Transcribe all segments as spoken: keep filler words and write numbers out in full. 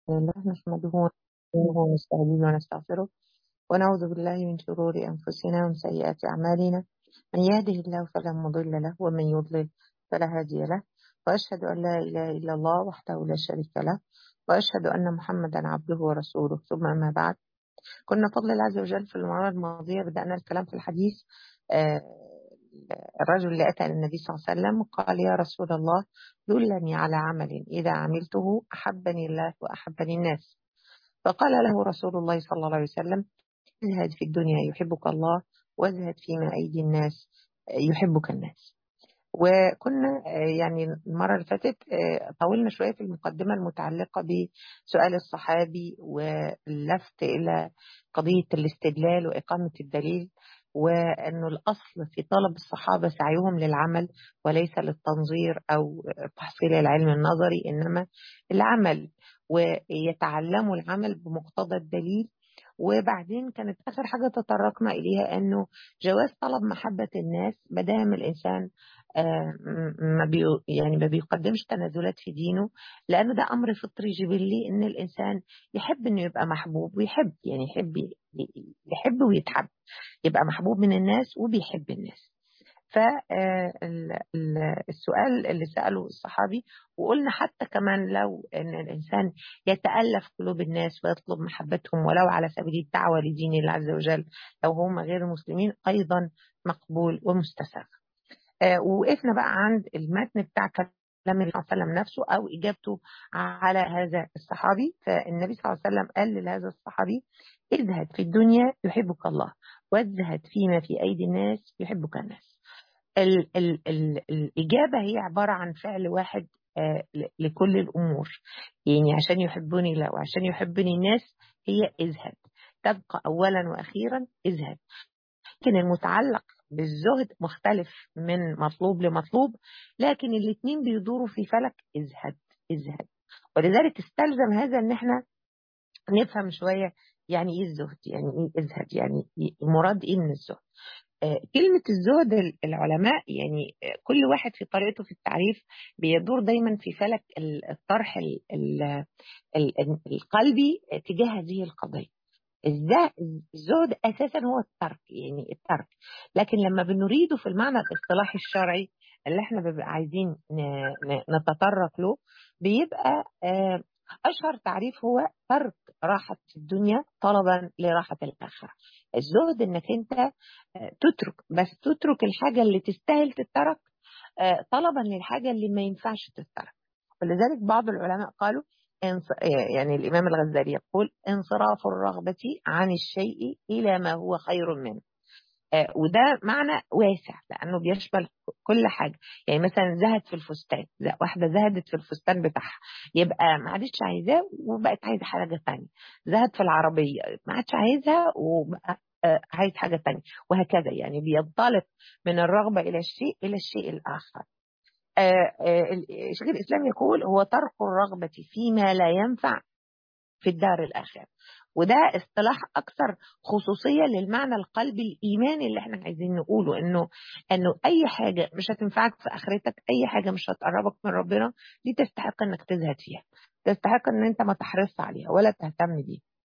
الله نحمده ونستعينه ونستهديه ونستغفره ونعوذ بالله من شرور أنفسنا ومن سيئات أعمالنا. من يهده الله فلا مضل له ومن يضلل فلا هادي له، وأشهد أن لا إله إلا الله وحده لا شريك له، وأشهد أن محمدا عبده ورسوله. ثم أما بعد، كنا بفضل الله عز وجل في المرة الماضية بدأنا الكلام في الحديث. آه، الرجل اللي أتى للنبي صلى الله عليه وسلم وقال: يا رسول الله، دلني على عمل إذا عملته أحبني الله وأحبني الناس. فقال له رسول الله صلى الله عليه وسلم: ازهد في الدنيا يحبك الله، وازهد فيما أيدي الناس يحبك الناس. وكنا آه، يعني المرة اللي فاتت آه، طولنا شوية في المقدمة المتعلقة بسؤال الصحابي واللفت إلى قضية الاستدلال وإقامة الدليل، وأنه الأصل في طلب الصحابة سعيهم للعمل وليس للتنظير أو تحصيل العلم النظري، إنما العمل، ويتعلموا العمل بمقتضى الدليل. وبعدين كانت آخر حاجة تطرقنا إليها أنه جواز طلب محبة الناس مدام الإنسان آه، ما بي يعني ما بيقدمش تنازلات في دينه، لأنه ده أمر فطري جبلي إن الإنسان يحب إنه يبقى محبوب، ويحب يعني يحب يحب ويتحب، يبقى محبوب من الناس وبيحب الناس. فالسؤال اللي سأله الصحابي، وقلنا حتى كمان لو أن الإنسان يتألف قلوب الناس ويطلب محبتهم ولو على سبيل الدعوة لدين الله عز وجل لو هم غير مسلمين، أيضا مقبول ومستساغ. آه، ووقفنا بقى عند المتن بتاع كلام النبي صلى الله عليه وسلم نفسه أو إجابته على هذا الصحابي. فالنبي صلى الله عليه وسلم قال لهذا الصحابي: ازهد في الدنيا يحبك الله، وازهد فيما في أيدي الناس يحبك الناس. ال ال ال الإجابة هي عبارة عن فعل واحد آه، ل- لكل الأمور. يعني عشان يحبوني الله وعشان يحبني الناس، هي ازهد، تبقى أولا وأخيرا ازهد. لكن المتعلق بالزهد مختلف من مطلوب لمطلوب، لكن الاثنين بيدوروا في فلك ازهد ازهد. ولذلك استلزم هذا ان احنا نفهم شوية يعني ايه الزهد، يعني ايه ازهد، يعني إيه مراد ايه من الزهد. آه، كلمة الزهد ال- العلماء يعني آه، كل واحد في طريقته في التعريف بيدور دايما في فلك ال- الطرح ال- ال- ال- القلبي تجاه هذه القضية. الزه- الزهد اساسا هو الترك، يعني الترك. لكن لما بنريده في المعنى الاصطلاحي الشرعي اللي احنا بنبقى عايزين ن- ن- نتطرق له، بيبقى آه، اشهر تعريف هو ترك راحة الدنيا طلبا لراحة الاخرة. الزهد انك انت آه، تترك، بس تترك الحاجة اللي تستاهل تترك آه، طلبا للحاجة اللي ما ينفعش تترك. ولذلك بعض العلماء قالوا انص- يعني الإمام الغزالي يقول: انصراف الرغبة عن الشيء إلى ما هو خير منه. آه، وده معنى واسع لأنه بيشمل كل حاجة. يعني مثلا زهد في الفستان، ز- واحدة زهدت في الفستان بتاعها، يبقى ما عادش عايزاه وبقت عايزة حاجة تانية. زهد في العربية، ما عادش عايزها وبقى آه، عايز حاجة تانية، وهكذا. يعني بينطلق من الرغبة إلى الشيء إلى الشيء الآخر. آه، آه، شيخ الإسلام يقول: هو ترك الرغبة فيما لا ينفع في الدار الآخرة. وده اصطلاح أكثر خصوصية للمعنى القلبي الإيماني اللي احنا عايزين نقوله، إنه إنه أي حاجة مش هتنفعك في آخرتك، أي حاجة مش هتقربك من ربنا، دي تستحق إنك تزهد فيها، تستحق إن أنت ما تحرص عليها ولا تهتم بيها.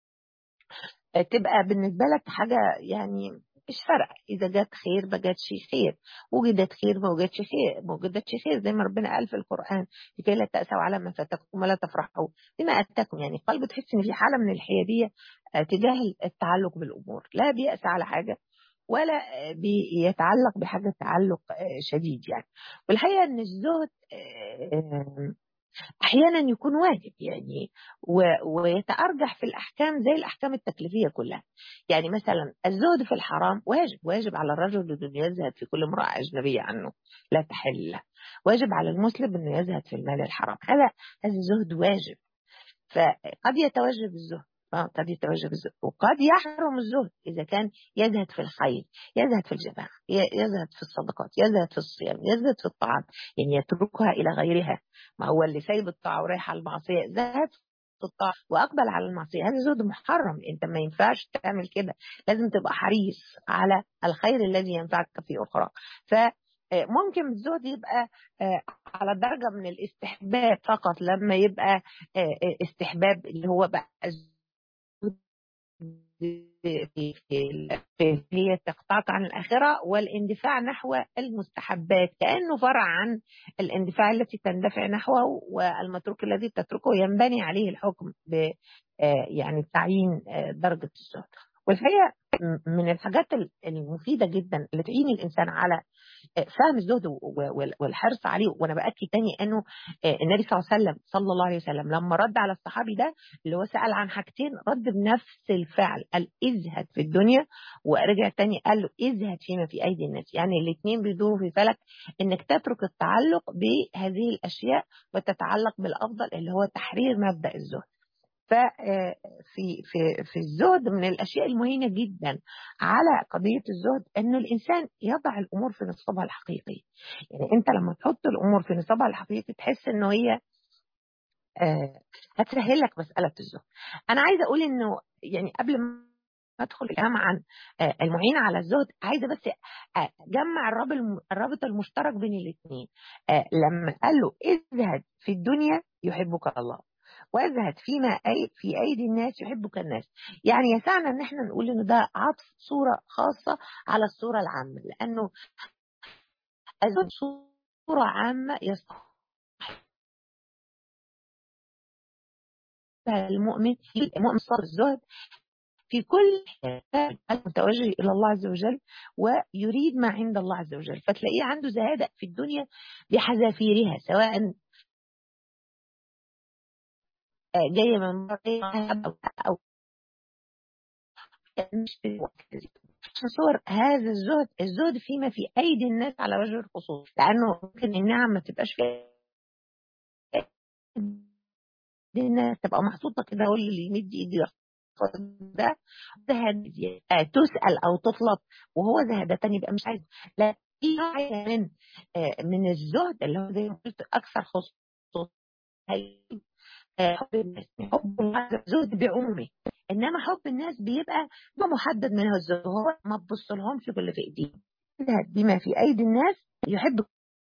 تبقى بالنسبة لك حاجة يعني مش فارقة، إذا جت خير ما جاتش خير، وجدت خير ما وجدتش خير ما وجدتش خير، زي ما ربنا قال في القرآن: لكي لا تأسوا على ما فاتكم ولا تفرحوا بما أتاكم. يعني قلب تحس إن في حالة من الحيادية آه، تجاه التعلق بالأمور، لا بيأس على حاجة ولا آه، بيتعلق بحاجة تعلق آه، شديد يعني. والحقيقة إن الزهد آه، احيانا يكون واجب، يعني و- ويتارجح في الاحكام زي الاحكام التكليفيه كلها. يعني مثلا الزهد في الحرام واجب، واجب على الرجل انه يزهد في كل امراه اجنبيه عنه لا تحل له. واجب على المسلم انه يزهد في المال الحرام، هذا هذا الزهد واجب. فقد يتوجب الزهد، آه، قد يتوجب الزهد، وقد يحرم الزهد إذا كان يزهد في الخير، يزهد في الجماعة، ي- يزهد في الصدقات، يزهد في الصيام، يزهد في الطعام، يعني يتركها إلى غيرها. ما هو اللي سايب الطاعة ورايح على المعصية زهد في الطاعة وأقبل على المعصية، هذا زهد محرم. أنت ما ينفعش تعمل كده، لازم تبقى حريص على الخير الذي ينفعك في أخرى. ممكن الزهد يبقى على درجة من الاستحباب فقط، لما يبقى استحباب اللي هو بقى هي تقطعك عن الآخرة، والاندفاع نحو المستحبات كأنه فرع عن الاندفاع التي تندفع نحوه، والمتروك الذي تتركه ينبني عليه الحكم ب يعني تعيين درجة الزهد. والحقيقة من الحاجات المفيدة جدا اللي تعين الإنسان على فهم الزهد والحرص عليه، وانا باكد تاني انه النبي صلى الله عليه وسلم صلى الله عليه وسلم لما رد على الصحابي ده اللي هو سأل عن حاجتين، رد بنفس الفعل، قال ازهد في الدنيا، ورجع تاني قال له ازهد فيما في ايدي الناس. يعني الاثنين بيدوروا في فلك انك تترك التعلق بهذه الاشياء وتتعلق بالافضل اللي هو تحرير مبدأ الزهد. ففي في في الزهد من الاشياء المهمه جدا على قضيه الزهد انه الانسان يضع الامور في نصابها الحقيقي. يعني انت لما تحط الامور في نصابها الحقيقي تحس انه هي هتسهل لك مساله الزهد. انا عايزه اقول انه يعني قبل ما ادخل الكلام عن المعين على الزهد، عايزه بس اجمع الرابط المشترك بين الاثنين. لما قال له ازهد في الدنيا يحبك الله، وازهد فيما أي في ايدي الناس يحبك الناس. يعني يسعنا ان احنا نقول انه ده عطف صوره خاصه على الصوره العامه، لانه الزهد صوره عامه يستطيع المؤمن المؤمن صار الزهد في كل متوجه الى الله عز وجل ويريد ما عند الله عز وجل، فتلاقيه عنده زهاده في الدنيا بحذافيرها، سواء جايه من بره او مش صور هذا الزهد. الزهد فيما في ايدي الناس على وجه الخصوص، لانه ممكن النعم ما تبقاش في الناس، تبقى محطوطه كده، هو اللي يمد ايده ياخد ده زهد تسال او تطلب، وهو زهدتان يبقى مش عايز. لا، في نوع من من الزهد اللي هو زي ما قلت اكثر خصوص حب الناس، حب الزهد بعمومه. انما حب الناس بيبقى محدد منها الزهد، هو ما تبص لهمش كل في ايديهم، يزهد بما في ايدي الناس يحب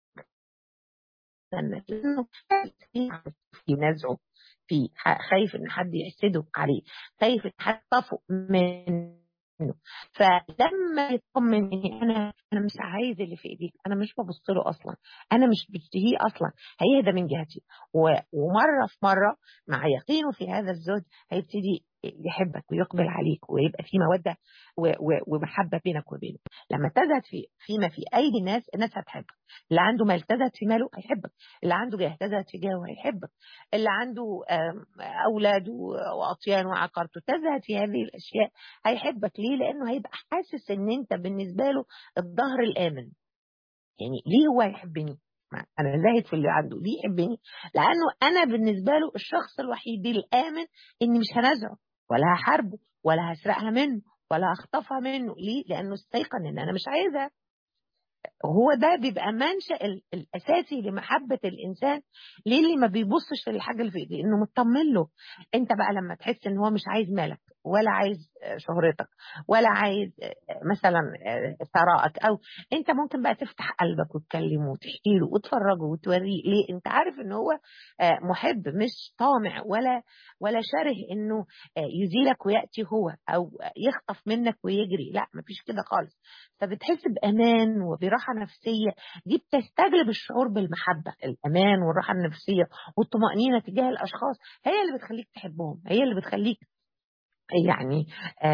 الناس، لانه في نزعه، في خايف ان حد يحسده عليه، خايف ان حد يطفق منه. فلما يطمن اني انا انا مش عايز اللي في ايديك، انا مش ببص له اصلا، انا مش بشتهيه اصلا، هيهدى من جهتي. ومره في مره مع يقينه في هذا الزهد هيبتدي يحبك ويقبل عليك، ويبقى في موده ومحبه بينك وبينه. لما تزهد في فيما في ايدي الناس، الناس هتحبك. اللي عنده مال تزهد في ماله هيحبك، اللي عنده جاه تزهد في جاهه هيحبك، اللي عنده اولاد واطيان وعقارته تزهد في هذه الاشياء هيحبك. ليه؟ لانه هيبقى حاسس ان انت بالنسبه له الظهر الامن. يعني ليه هو يحبني؟ انا زاهد في اللي عنده، ليه يحبني؟ لانه انا بالنسبه له الشخص الوحيد الامن، اني مش هنزعه ولا هحاربه ولا هسرقها منه ولا هخطفها منه. ليه؟ لانه استيقن ان انا مش عايزها. هو ده بيبقى منشأ الأساسي لمحبة الإنسان للي ما بيبصش للحاجة اللي في إيديه، إنه مطمن له. أنت بقى لما تحس إن هو مش عايز مالك ولا عايز شهرتك ولا عايز مثلا ثراءك، أو أنت ممكن بقى تفتح قلبك وتكلمه وتحكي له وتفرجه وتوريه. ليه؟ أنت عارف إن هو محب مش طامع ولا ولا شره إنه يزيلك ويأتي هو أو يخطف منك ويجري. لا، مفيش كده خالص. فبتحس بأمان وبراحة نفسية، دي بتستجلب الشعور بالمحبة. الأمان والراحة النفسية والطمأنينة تجاه الأشخاص هي اللي بتخليك تحبهم، هي اللي بتخليك يعني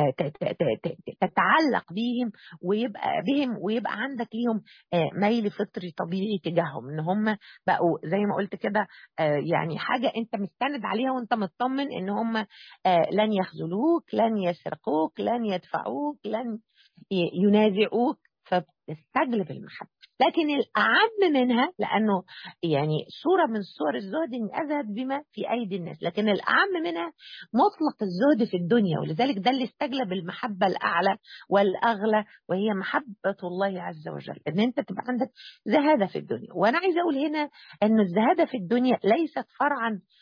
تتعلق بيهم ويبقى بهم ويبقى عندك ليهم ميل فطري طبيعي تجاههم، ان هم بقوا زي ما قلت كده يعني حاجة انت مستند عليها وانت مطمن ان هم لن يخذلوك، لن يسرقوك، لن يدفعوك، لن ينازعوك، فبتستجلب المحبة. لكن الأعم منها، لأنه يعني صورة من صور الزهد إن أذهب بما في أيدي الناس، لكن الأعم منها مطلق الزهد في الدنيا. ولذلك ده اللي استجلب المحبة الأعلى والأغلى، وهي محبة الله عز وجل، إن أنت تبقى عندك زهادة في الدنيا. وأنا عايزة أقول هنا أن الزهادة في الدنيا ليست فرعا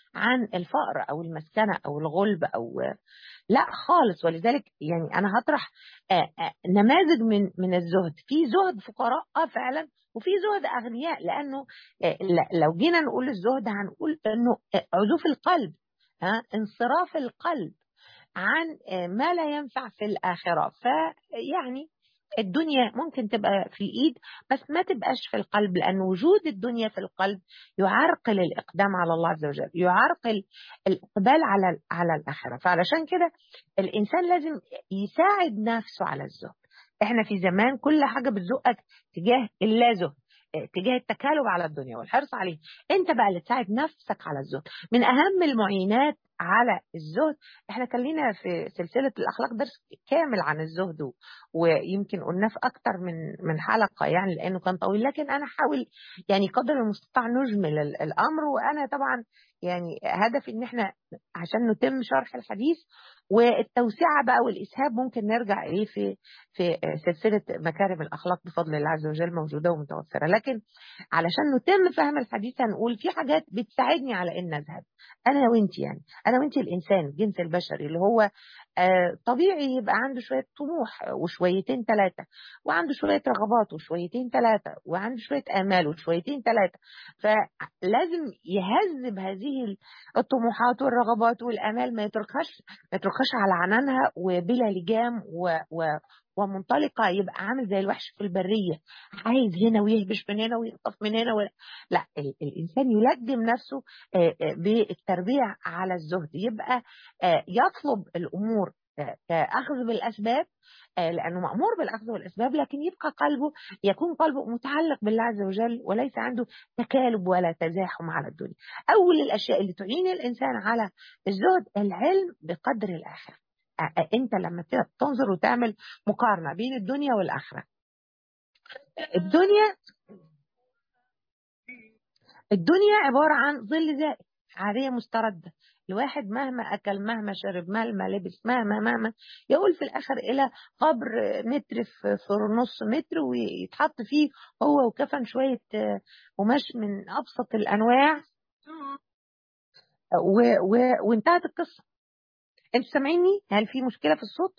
عن الفقر او المسكنه او الغلب او لا خالص. ولذلك يعني انا هطرح آه، آه، نماذج من من الزهد. في زهد فقراء اه فعلا، وفي زهد اغنياء. لانه آه، ل- لو جينا نقول الزهد هنقول انه آه، عزوف القلب، ها انصراف القلب عن آه، ما لا ينفع في الآخرة. فيعني الدنيا ممكن تبقى في الإيد بس ما تبقاش في القلب، لأن وجود الدنيا في القلب يعرقل الإقدام على الله عز وجل، يعرقل الإقبال على على الآخرة. فعلشان كده الإنسان لازم يساعد نفسه على الزهد. احنا في زمان كل حاجة بتزقك تجاه اللازم، تجاه التكالب على الدنيا والحرص عليه. انت بقى اللي تساعد نفسك على الزهد. من اهم المعينات على الزهد، احنا كان لنا في سلسلة الأخلاق درس كامل عن الزهد، ويمكن قلنا في أكتر من من حلقة يعني لأنه كان طويل، لكن أنا حاول يعني قدر المستطاع نجمل ال- الأمر. وأنا طبعا يعني هدفي إن احنا عشان نتم شرح الحديث، والتوسعة بقى والإسهاب ممكن نرجع إليه في في سلسلة مكارم الأخلاق بفضل الله عز وجل، موجودة ومتوفرة. لكن علشان نتم فهم الحديث هنقول في حاجات بتساعدني على إن أذهب أنا وإنت. يعني انا وانت الانسان الجنس البشري اللي هو آه طبيعي يبقى عنده شويه طموح وشويتين ثلاثه، وعنده شويه رغبات وشويتين ثلاثه، وعنده شويه امال وشويتين ثلاثه. فلازم يهذب هذه الطموحات والرغبات والامال، ما يتركهاش ما يتركهاش على عنانها وبلا لجام و, و ومنطلقه، يبقى عامل زي الوحش في البريه، عايز هنا ويهبش من هنا ويخطف من هنا و... لا، ال- الانسان يلجم نفسه آه، آه، بالتربية على الزهد. يبقى آه، يطلب الأمور آه، كأخذ بالأسباب، آه، لأنه مأمور بالأخذ بالأسباب، لكن يبقى قلبه يكون قلبه متعلق بالله عز وجل، وليس عنده تكالب ولا تزاحم على الدنيا. أول الأشياء اللي تعين الإنسان على الزهد العلم بقدر الآخرة. آه، آه، أنت لما ت- تنظر وتعمل مقارنة بين الدنيا والآخرة، الدنيا الدنيا عبارة عن ظل زائف، عارية مستردة. الواحد مهما أكل مهما شرب مهما لبس مهما مهما يقول في الآخر إلى قبر متر في في نص متر ويتحط فيه هو وكفن شوية آه، قماش من أبسط الأنواع و... و... وانتهت القصة. أنتوا سامعيني؟ هل في مشكلة في الصوت؟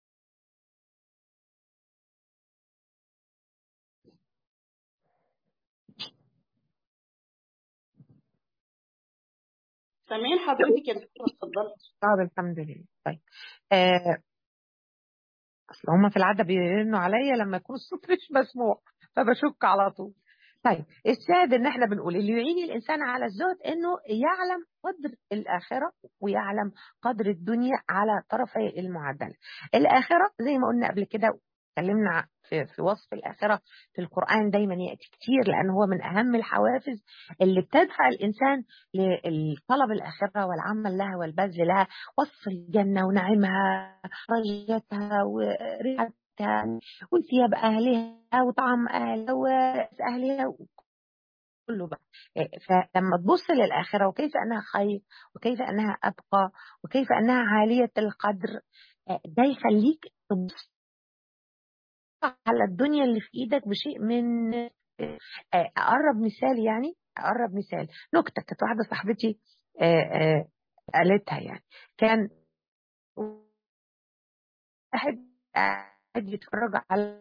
سامعين حضرتك يا دكتورة؟ اتفضلي. طب الحمد لله. طيب آه، اصل هما في العاده بيرنوا عليا لما يكون الصوت مش مسموع، فبشك على طول. طيب الشاهد ان احنا بنقول اللي يعين الانسان على الزهد انه يعلم قدر الاخره ويعلم قدر الدنيا على طرفي المعادله. الاخره زي ما قلنا قبل كده، اتكلمنا في, في وصف الاخره في القران دايما ياتي كتير، لان هو من اهم الحوافز اللي بتدفع الانسان لطلب الاخره والعمل لها والبذل لها. وصف الجنه ونعيمها ريتها وريحتها وثياب أهلها وطعم أهلها وأهلها كله بقى. فلما تبص للآخرة وكيف أنها خير وكيف أنها أبقى وكيف أنها عالية القدر، ده يخليك تبص على الدنيا اللي في إيدك بشيء من أقرب مثال. يعني أقرب مثال نكتة كانت واحدة صاحبتي قالتها. يعني كان واحد قاعد يتفرج على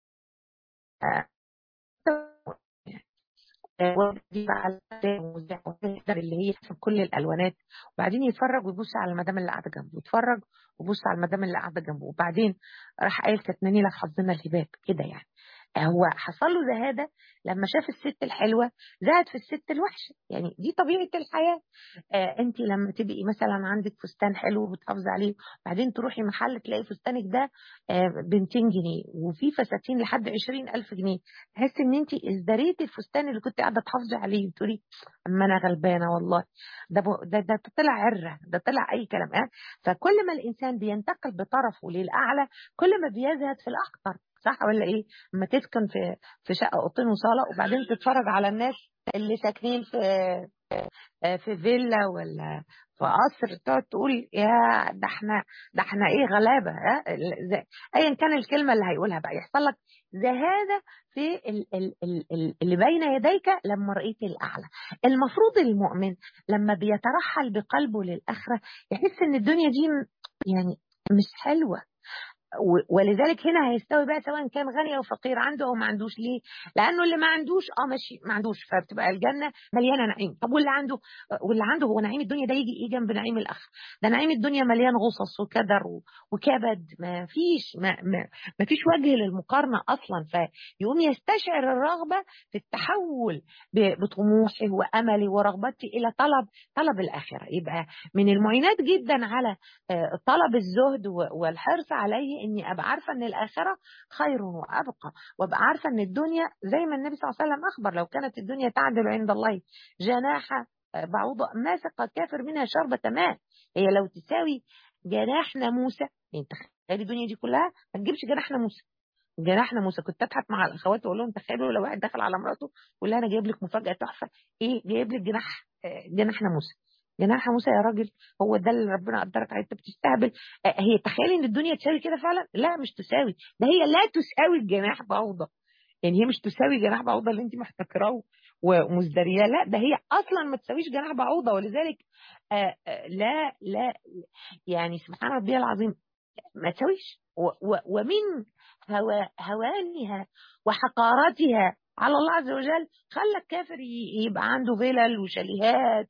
ودي بقى اللي هي في كل الالوانات، وبعدين يتفرج ويبص على المدام اللي قاعده جنبه، يتفرج ويبص على المدام اللي قاعده جنبه، وبعدين راح قايل كتناني لك حظنا الهباب كده. يعني هو حصل له زهاده لما شاف الست الحلوه زهد في الست الوحشه. يعني دي طبيعه الحياه. آه انت لما تبقي مثلا عندك فستان حلو وبتحافظي عليه، بعدين تروحي محل تلاقي فستانك ده آه ب مئتين جنيه، وفي فساتين لحد عشرين ألف جنيه، تحسي ان انت ازدريتي الفستان اللي كنت قاعده تحافظي عليه وتقولي اما انا غلبانه والله. ده بو- ده ده طلع عره، ده طلع اي كلام. آه؟ فكل ما الانسان بينتقل بطرفه للاعلى كل ما بيزهد في الاخطر. صح ولا ايه؟ اما تسكن في في شقه اوضتين وصاله، وبعدين تتفرج على الناس اللي ساكنين في آه، في فيلا ولا في قصر تقعد تقول يا ده احنا ده احنا ايه غلابه، ها ايا كان الكلمه اللي هيقولها بقى، يحصل لك زهاده في ال ال ال ال اللي بين يديك لما رأيت الأعلى. المفروض المؤمن لما بيترحل بقلبه للآخرة يحس ان الدنيا دي يعني مش حلوة، ولذلك هنا هيستوي بقى سواء كان غني او فقير، عنده او ما عندوش. ليه؟ لانه اللي ما عندوش اه ماشي ما عندوش، فبتبقى الجنه مليانه نعيم. طب واللي عنده، واللي عنده هو نعيم الدنيا ده يجي ايه جنب نعيم الاخره؟ ده نعيم الدنيا مليان غصص وكدر وكبد، ما فيش ما, ما, ما فيش وجه للمقارنه اصلا. فيقوم يستشعر الرغبه في التحول بطموحه وامله ورغبته الى طلب طلب الاخره. يبقى من المعينات جدا على طلب الزهد والحرص عليه اني ابقى عارفه ان الاخره خير وابقى، وابقى عارفه ان الدنيا زي ما النبي صلى الله عليه وسلم اخبر لو كانت الدنيا تعدل عند الله جناح بعوضه ما سقى كافر منها شربة ماء. هي لو تساوي جناح ناموسه، يعني تخيلي الدنيا دي كلها ما تجيبش جناح ناموسه. جناح ناموسه كنت اضحك مع الاخوات واقول لهم تخيلوا لو واحد دخل على مراته وقال لها انا جايب لك مفاجاه تحفه، ايه جايب لك جناح جناح ناموسه. جناح ناموسه يا راجل، هو ده اللي ربنا قدرك عليه؟ انت بتستهبل. هي تخيلي ان الدنيا تساوي كده فعلا؟ لا مش تساوي، ده هي لا تساوي الجناح بعوضه. يعني هي مش تساوي جناح بعوضه اللي انت محتكراه ومزدرياه، لا ده هي اصلا ما تساويش جناح بعوضه. ولذلك آآ آآ لا لا يعني سبحان ربي العظيم ما تسويش. ومن هوا هوانها وحقارتها على الله عز وجل خلى الكافر يبقى عنده فيلل وشاليهات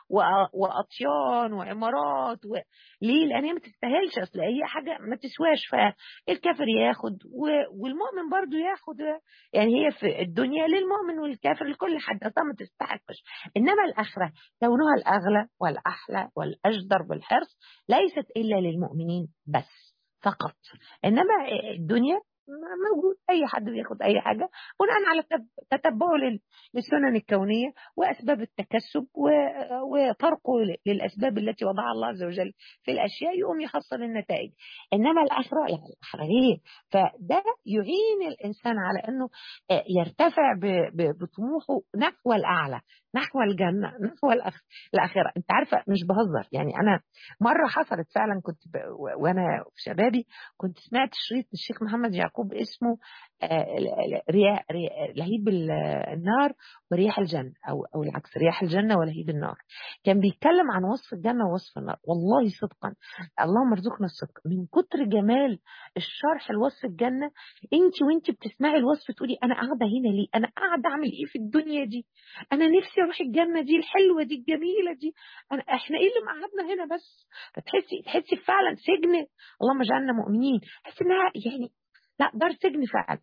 واطيان وعمارات و... ليه؟ لان هي ما تستاهلش، اصل هي حاجه ما تسواش. فالكافر ياخد والمؤمن برضو ياخد، يعني هي في الدنيا للمؤمن والكافر لكل حد اصلا ما تستحقش. انما الاخره كونها الاغلى والاحلى والاجدر بالحرص ليست الا للمؤمنين بس فقط. انما الدنيا موجود، اي حد بياخد اي حاجه بناء على تتبعه للسنن الكونيه واسباب التكسب وفرقه للاسباب التي وضعها الله عز وجل في الاشياء، يقوم يحصل النتائج. انما الاخره يعني الاخره غير، فده يعين الانسان على انه يرتفع بطموحه نحو الاعلى، نحو الجنه، نحو الاخره. انت عارفه مش بهزر، يعني انا مره حصلت فعلا، كنت وانا في شبابي كنت سمعت شريط الشيخ محمد يعقوب اسمه رياح لهيب النار ورياح الجنه، او او العكس، رياح الجنه ولهيب النار. كان بيتكلم عن وصف الجنه ووصف النار. والله صدقا اللهم ارزقنا الصدق، من كتر جمال الشرح لوصف الجنه انت وانت بتسمعي الوصف تقولي انا قاعده هنا ليه؟ انا قاعده اعمل ايه في الدنيا دي؟ انا نفسي اروح الجنه دي الحلوه دي الجميله دي. أنا احنا ايه اللي مقعدنا هنا بس؟ تحسي تحسي فعلا سجن، اللهم اجعلنا مؤمنين، تحسي انها يعني لا دار سجن فعلا.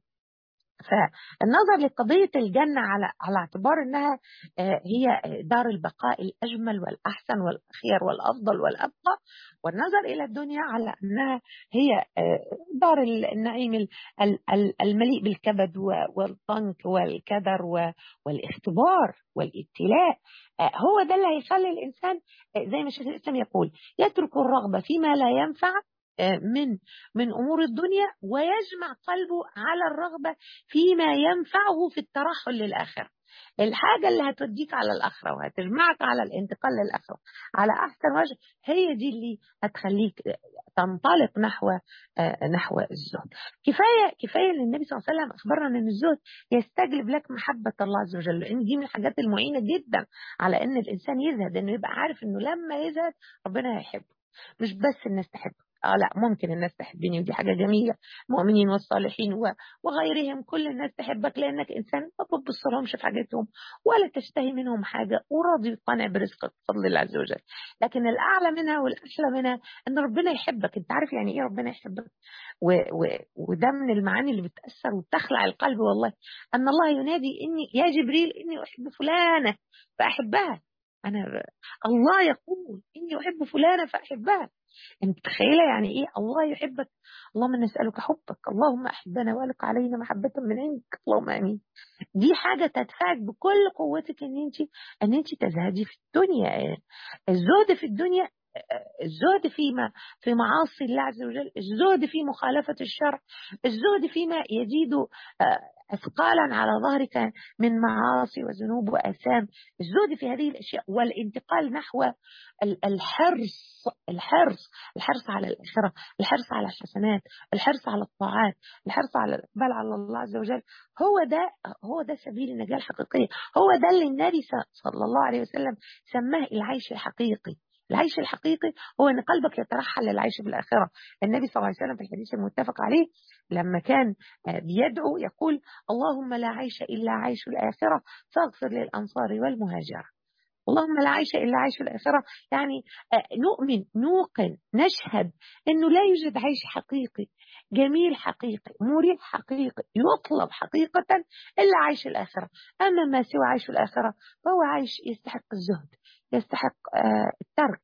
فالنظر لقضية الجنة على على اعتبار انها هي دار البقاء الاجمل والاحسن والاخير والافضل والابقى، والنظر الى الدنيا على انها هي دار النعيم المليء بالكبد والضنك والكدر والاختبار والابتلاء، هو ده اللي هيخلي الانسان زي ما الشيخ الاسلام يقول يترك الرغبة فيما لا ينفع من من امور الدنيا ويجمع قلبه على الرغبه فيما ينفعه في الترحل للاخره. الحاجه اللي هتوديك على الاخره وهتجمعك على الانتقال للاخره على احسن وجه هي دي اللي هتخليك تنطلق نحو نحو الزهد. كفايه كفايه ان النبي صلى الله عليه وسلم اخبرنا ان الزهد يستجلب لك محبه الله عز وجل، لان دي من الحاجات المعينه جدا على ان الانسان يزهد، انه يبقى عارف انه لما يزهد ربنا هيحبه، مش بس الناس تحبه. اه لا ممكن الناس تحبني ودي حاجه جميله، المؤمنين والصالحين وغيرهم كل الناس تحبك لانك انسان ما بتبصلهمش في حاجتهم ولا تشتهي منهم حاجه وراضي وقانع برزقك بفضل الله عز وجل. لكن الاعلى منها والاحلى منها ان ربنا يحبك. انت عارف يعني ايه ربنا يحبك؟ و و وده من المعاني اللي بتاثر وتخلع القلب والله. ان الله ينادي اني يا جبريل اني احب فلانه فاحبها. انا الله يقول اني احب فلانه فاحبها. انت متخيله يعني ايه الله يحبك؟ اللهم نسالك حبك، اللهم احبنا والق علينا محبه من عندك، اللهم امين. دي حاجه تدفعك بكل قوتك ان انت ان انت تزهدي في الدنيا. الزهد في الدنيا، الزهد فيما في معاصي الله عز وجل، الزهد في مخالفه الشرع، الزهد فيما يزيد أثقالا على ظهرك من معاصي وذنوب وآثام. الزهد في هذه الأشياء والانتقال نحو الحرص الحرص الحرص على الآخرة، الحرص على الحسنات، الحرص على الطاعات، الحرص على الإقبال على الله عز وجل. هو ده هو ده سبيل النجاة الحقيقية. هو ده اللي النبي صلى الله عليه وسلم سماه العيش الحقيقي. العيش الحقيقي هو أن قلبك يترحل للعيش بالآخرة. النبي صلى الله عليه وسلم في الحديث المتفق عليه لما كان بيدعو يقول: اللهم لا عيش إلا عيش الآخرة فاغفر للأنصار والمهاجرة. اللهم لا عيش إلا عيش الآخرة، يعني نؤمن نوقن نشهد أنه لا يوجد عيش حقيقي جميل حقيقي مريح حقيقي يطلب حقيقة إلا عيش الآخرة. أما ما سوى عيش الآخرة فهو عيش يستحق الزهد، يستحق الترك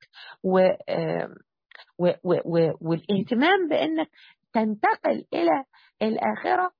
والاهتمام بأنك تنتقل إلى الآخرة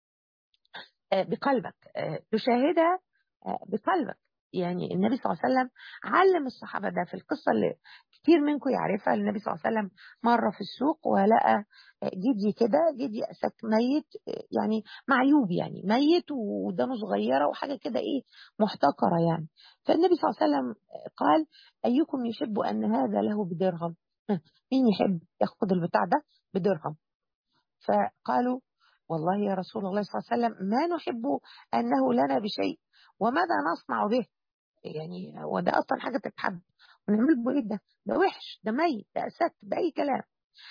بقلبك، تشاهدها بقلبك. يعني النبي صلى الله عليه وسلم علم الصحابة ده في القصة اللي كتير منكم يعرفها. النبي صلى الله عليه وسلم مرة في السوق ولقى جدي كده، جدي أسك ميت، يعني معيوب، يعني ميت ودانه صغيرة وحاجة كده إيه محتقرة يعني. فالنبي صلى الله عليه وسلم قال: أيكم يحب أن هذا له بدرهم؟ مين يحب ياخد البتاع ده بدرهم؟ فقالوا: والله يا رسول الله صلى الله عليه وسلم ما نحب أنه لنا بشيء، وماذا نصنع به؟ يعني وده أصلا حاجة تتحب ونعمل به إيه؟ ده ده وحش، ده ميت، ده أسد، بأي كلام.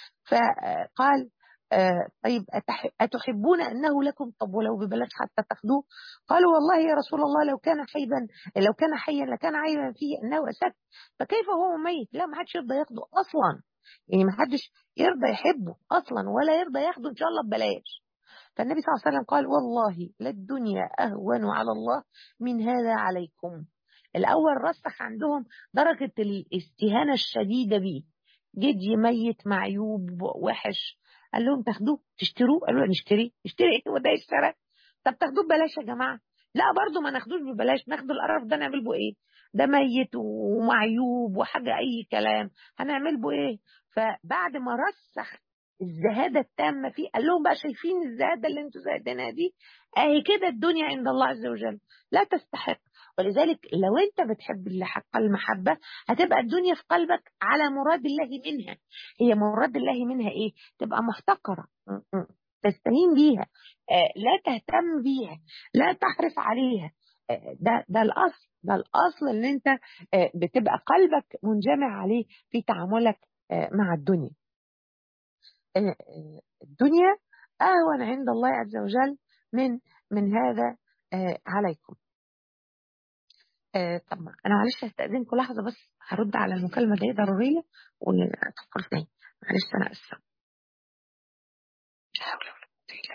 فقال: آه طيب أتحبون أنه لكم؟ طب ولو ببلاش حتى تاخدوه؟ قالوا: والله يا رسول الله لو كان حيا لو كان حيا لكان عيبا فيه أنه أسد، فكيف هو ميت؟ لا، ما حدش يرضى ياخده أصلا، يعني ما حدش يرضى يحبه أصلا ولا يرضى ياخده إن شاء الله ببلاش. فالنبي صلى الله عليه وسلم قال: والله للدنيا أهون على الله من هذا عليكم. الأول رسخ عندهم درجة الاستهانة الشديدة بيه. جدي ميت معيوب وحش، قال لهم: تاخدوه تشتروه؟ قالوا: نشتري نشتري ايه وده يشترى؟ طب تاخدوه ببلاش يا جماعة؟ لا برضو ما ناخدوش ببلاش، ناخدوا القرف ده نعمل به ايه؟ ده ميت ومعيوب وحاجة اي كلام، هنعمل به ايه؟ فبعد ما رسخ الزهادة التامة فيه قال لهم: بقى شايفين الزهادة اللي انتوا زهدانها دي؟ اهي كده الدنيا عند الله عز وجل لا تستحق. ولذلك لو انت بتحب اللي حق المحبة هتبقى الدنيا في قلبك على مراد الله منها. هي مراد الله منها ايه؟ تبقى محتقرة، تستهين بيها، لا تهتم بيها، لا تحرص عليها. ده ده الاصل ده الاصل اللي انت بتبقى قلبك منجمع عليه في تعاملك مع الدنيا. الدنيا اهون عند الله عز وجل من من هذا عليكم. طب انا معلش هستأذنكم لحظه بس، هرد على المكالمه دي ضروريه وتفكر تاني. معلش انا اسفه. مش هحاول اقول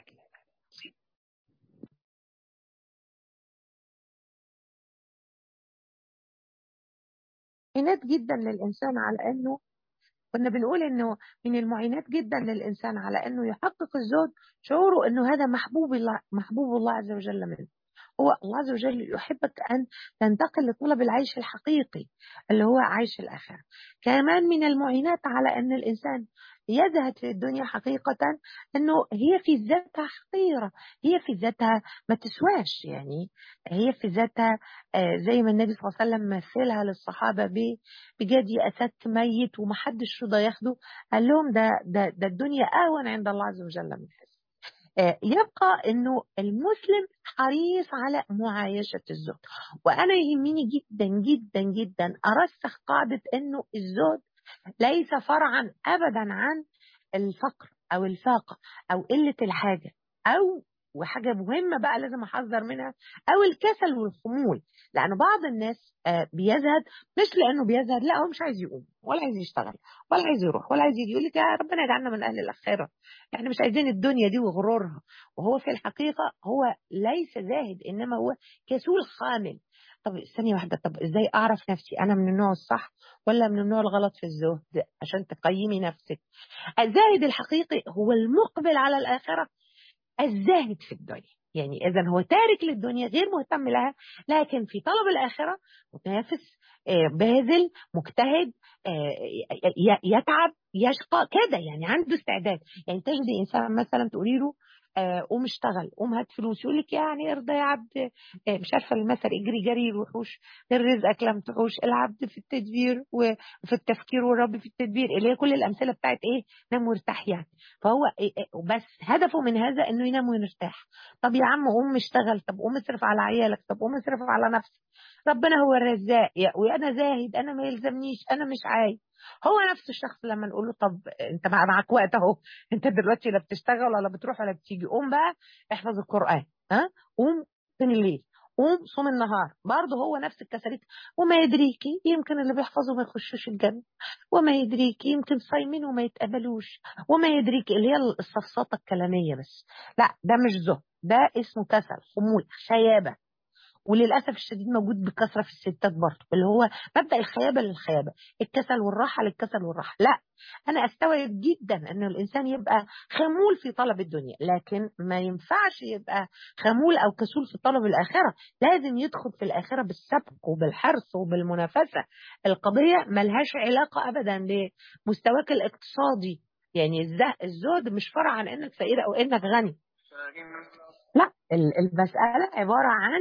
معينات جدا للإنسان على أنه، كنا بنقول أنه من المعينات جدا للإنسان على أنه يحقق الزهد شعوره أنه هذا محبوب الله محبوب الله عز وجل منه. هو الله عز وجل يحبك أن تنتقل لطلب العيش الحقيقي اللي هو عيش الآخرة. كمان من المعينات على أن الإنسان يزهد في الدنيا حقيقة أنه هي في ذاتها حقيرة، هي في ذاتها ما تسواش، يعني هي في ذاتها زي ما النبي صلى الله عليه وسلم مثلها للصحابة بجدي أسد ميت ومحدش رضى ياخده، قال لهم ده, ده, ده الدنيا أهون عند الله عز وجل من هذا. يبقى انه المسلم حريص على معايشة الزهد. وانا يهمني جدا جدا جدا ارسخ قاعدة انه الزهد ليس فرعا ابدا عن الفقر او الفاقة او قلة الحاجة، او وحاجة مهمة بقى لازم احذر منها، او الكسل والخمول. لان بعض الناس بيزهد مش لانه بيزهد، لا هو مش عايز يقوم ولا عايز يشتغل ولا عايز يروح ولا عايز يجي، يقول لك يا ربنا يجعلنا من اهل الاخره، احنا مش عايزين الدنيا دي وغرورها. وهو في الحقيقة هو ليس زاهد، انما هو كسول خامل. طب ثانية واحدة، طب ازاي اعرف نفسي انا من النوع الصح ولا من النوع الغلط في الزهد عشان تقيمي نفسك؟ الزاهد الحقيقي هو المقبل على الآخرة الزاهد في الدنيا. يعني إذن هو تارك للدنيا غير مهتم لها، لكن في طلب الآخرة متنافس، باذل، مجتهد، يتعب، يشقى كده، يعني عنده استعداد. يعني تجد إنسان مثلا تقولي له آه قوم اشتغل، قوم هات فلوس، يقول لك يعني ارضى يا عبد، آه مش عارفه المثل، اجري جري الوحوش غير رزقك لم تحوش، العبد في التدبير وفي التفكير والرب في التدبير، اللي هي كل الامثله بتاعت ايه، نام وارتاح يعني. فهو إيه إيه بس هدفه من هذا انه ينام ويرتاح. طب يا عم قوم اشتغل، طب قوم اصرف على عيالك، طب قوم اصرف على نفسك، ربنا هو الرزاق وانا زاهد، انا ما يلزمنيش، انا مش عايز. هو نفس الشخص لما نقول له طب انت معاك وقت اهو، انت دلوقتي لا بتشتغل ولا بتروح ولا بتيجي، قوم بقى احفظ القرآن، ها قوم من الليل، قوم صوم النهار، برضه هو نفس الكساليك. وما يدريكي يمكن اللي بيحفظوا ما يخشوش الجنة، وما يدريكي يمكن صايمين وما يتقبلوش، وما يدريكي اللي هي الصفصطة الكلامية بس. لا ده مش زهد، ده اسمه كسل، خمول، خيابة. وللاسف الشديد موجود بكثره في الستات برضه، اللي هو مبدا الخيابه للخيابه، الكسل والراحه للكسل والراحه. لا، انا استوعب جدا ان الانسان يبقى خمول في طلب الدنيا، لكن ما ينفعش يبقى خمول او كسول في طلب الاخره. لازم يدخل في الاخره بالسبق وبالحرص وبالمنافسه. القضيه ملهاش علاقه ابدا لمستواك الاقتصادي. يعني الزهد مش فرع عن انك فقير او انك غني، لا، المسألة عبارة عن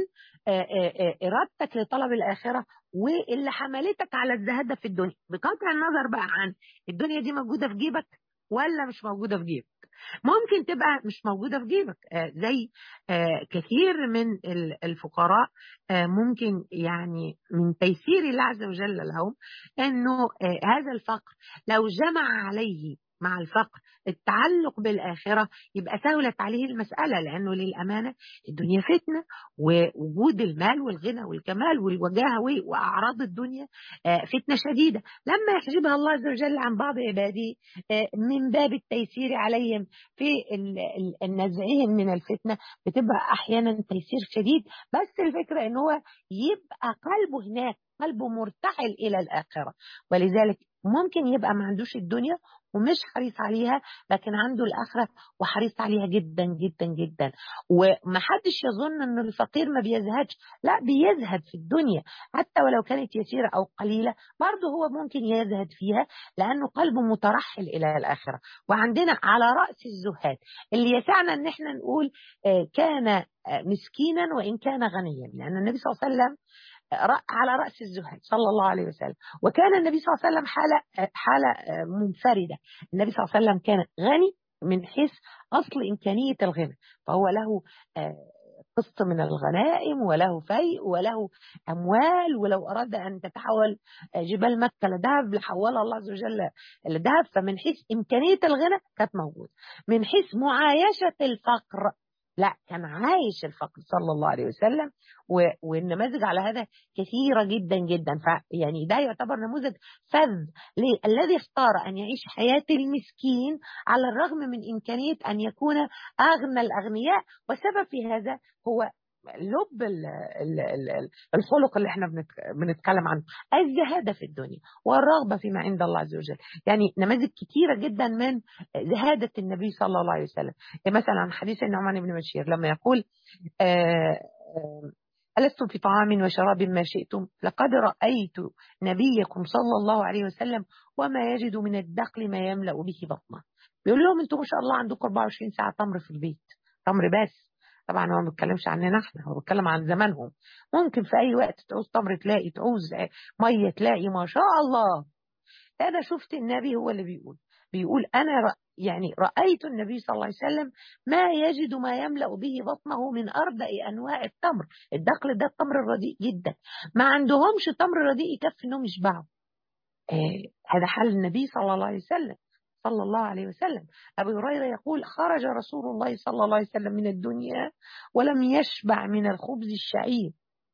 إرادتك لطلب الآخرة واللي حملتك على الزهادة في الدنيا، بقطع النظر بقى عن الدنيا دي موجودة في جيبك ولا مش موجودة في جيبك. ممكن تبقى مش موجودة في جيبك، زي كثير من الفقراء ممكن يعني من تيسير الله عز وجل لهم أنه هذا الفقر لو جمع عليه مع الفقر التعلق بالآخرة يبقى سهلت عليه المسألة، لأنه للأمانة الدنيا فتنة، ووجود المال والغنى والكمال والوجاهة وأعراض الدنيا فتنة شديدة لما يحجبها الله عز وجل عن بعض عباده من باب التيسير عليهم في النزعهم من الفتنة، بتبقى أحيانا تيسير شديد. بس الفكرة أنه هو يبقى قلبه هناك، قلبه مرتحل إلى الآخرة. ولذلك ممكن يبقى ما عندوش الدنيا ومش حريص عليها، لكن عنده الآخرة وحريص عليها جدا جدا جدا. ومحدش يظن أن الفقير ما بيزهدش، لا، بيزهد في الدنيا حتى ولو كانت يسيرة أو قليلة، برضه هو ممكن يزهد فيها لأنه قلبه مترحل إلى الآخرة. وعندنا على رأس الزهاد اللي يسعنا أن احنا نقول كان مسكينا وإن كان غنيا، لأن النبي صلى الله عليه وسلم على رأس الزهاد صلى الله عليه وسلم. وكان النبي صلى الله عليه وسلم حالة حالة منفردة. النبي صلى الله عليه وسلم كان غني من حيث أصل إمكانية الغنى، فهو له قسط من الغنائم وله فيء وله أموال، ولو أراد أن تتحول جبال مكة لذهب لحولها الله عز وجل لذهب. فمن حيث إمكانية الغنى كانت موجودة، من حيث معايشة الفقر لا، كان عايش الفقر صلى الله عليه وسلم. والنماذج على هذا كثيرة جدا جدا. فيعني ده يعتبر نموذج فذ الذي اختار أن يعيش حياة المسكين على الرغم من إمكانية أن يكون أغنى الأغنياء. وسبب في هذا هو لب الخلق اللي احنا بنتكلم عنه، الزهادة في الدنيا والرغبة فيما عند الله عز وجل. يعني نماذج كثيرة جدا من زهادة النبي صلى الله عليه وسلم. مثلا حديث النعمان بن بشير لما يقول آه ألستم في طعام وشراب ما شئتم، لقد رأيت نبيكم صلى الله عليه وسلم وما يجد من الدقل ما يملأ به بطنه. بيقول لهم انتم ما شاء الله عندكم أربعة وعشرين ساعة تمر في البيت، تمر بس. طبعا هو ما بيتكلمش عننا احنا، هو بيتكلم عن زمانهم. ممكن في اي وقت تعوز تمر تلاقي، تعوز ميه تلاقي، ما شاء الله. انا شفت النبي هو اللي بيقول بيقول انا رأ يعني رأيت النبي صلى الله عليه وسلم ما يجد ما يملأ به بطنه من أردأ أنواع التمر. الدقل ده التمر الرديء جدا، ما عندهمش تمر رديء يكفي انهم يشبعوا. آه هذا حال النبي صلى الله عليه وسلم صلى الله عليه وسلم. أبو هريرة يقول خرج رسول الله صلى الله عليه وسلم من الدنيا ولم يشبع من الخبز الشعير.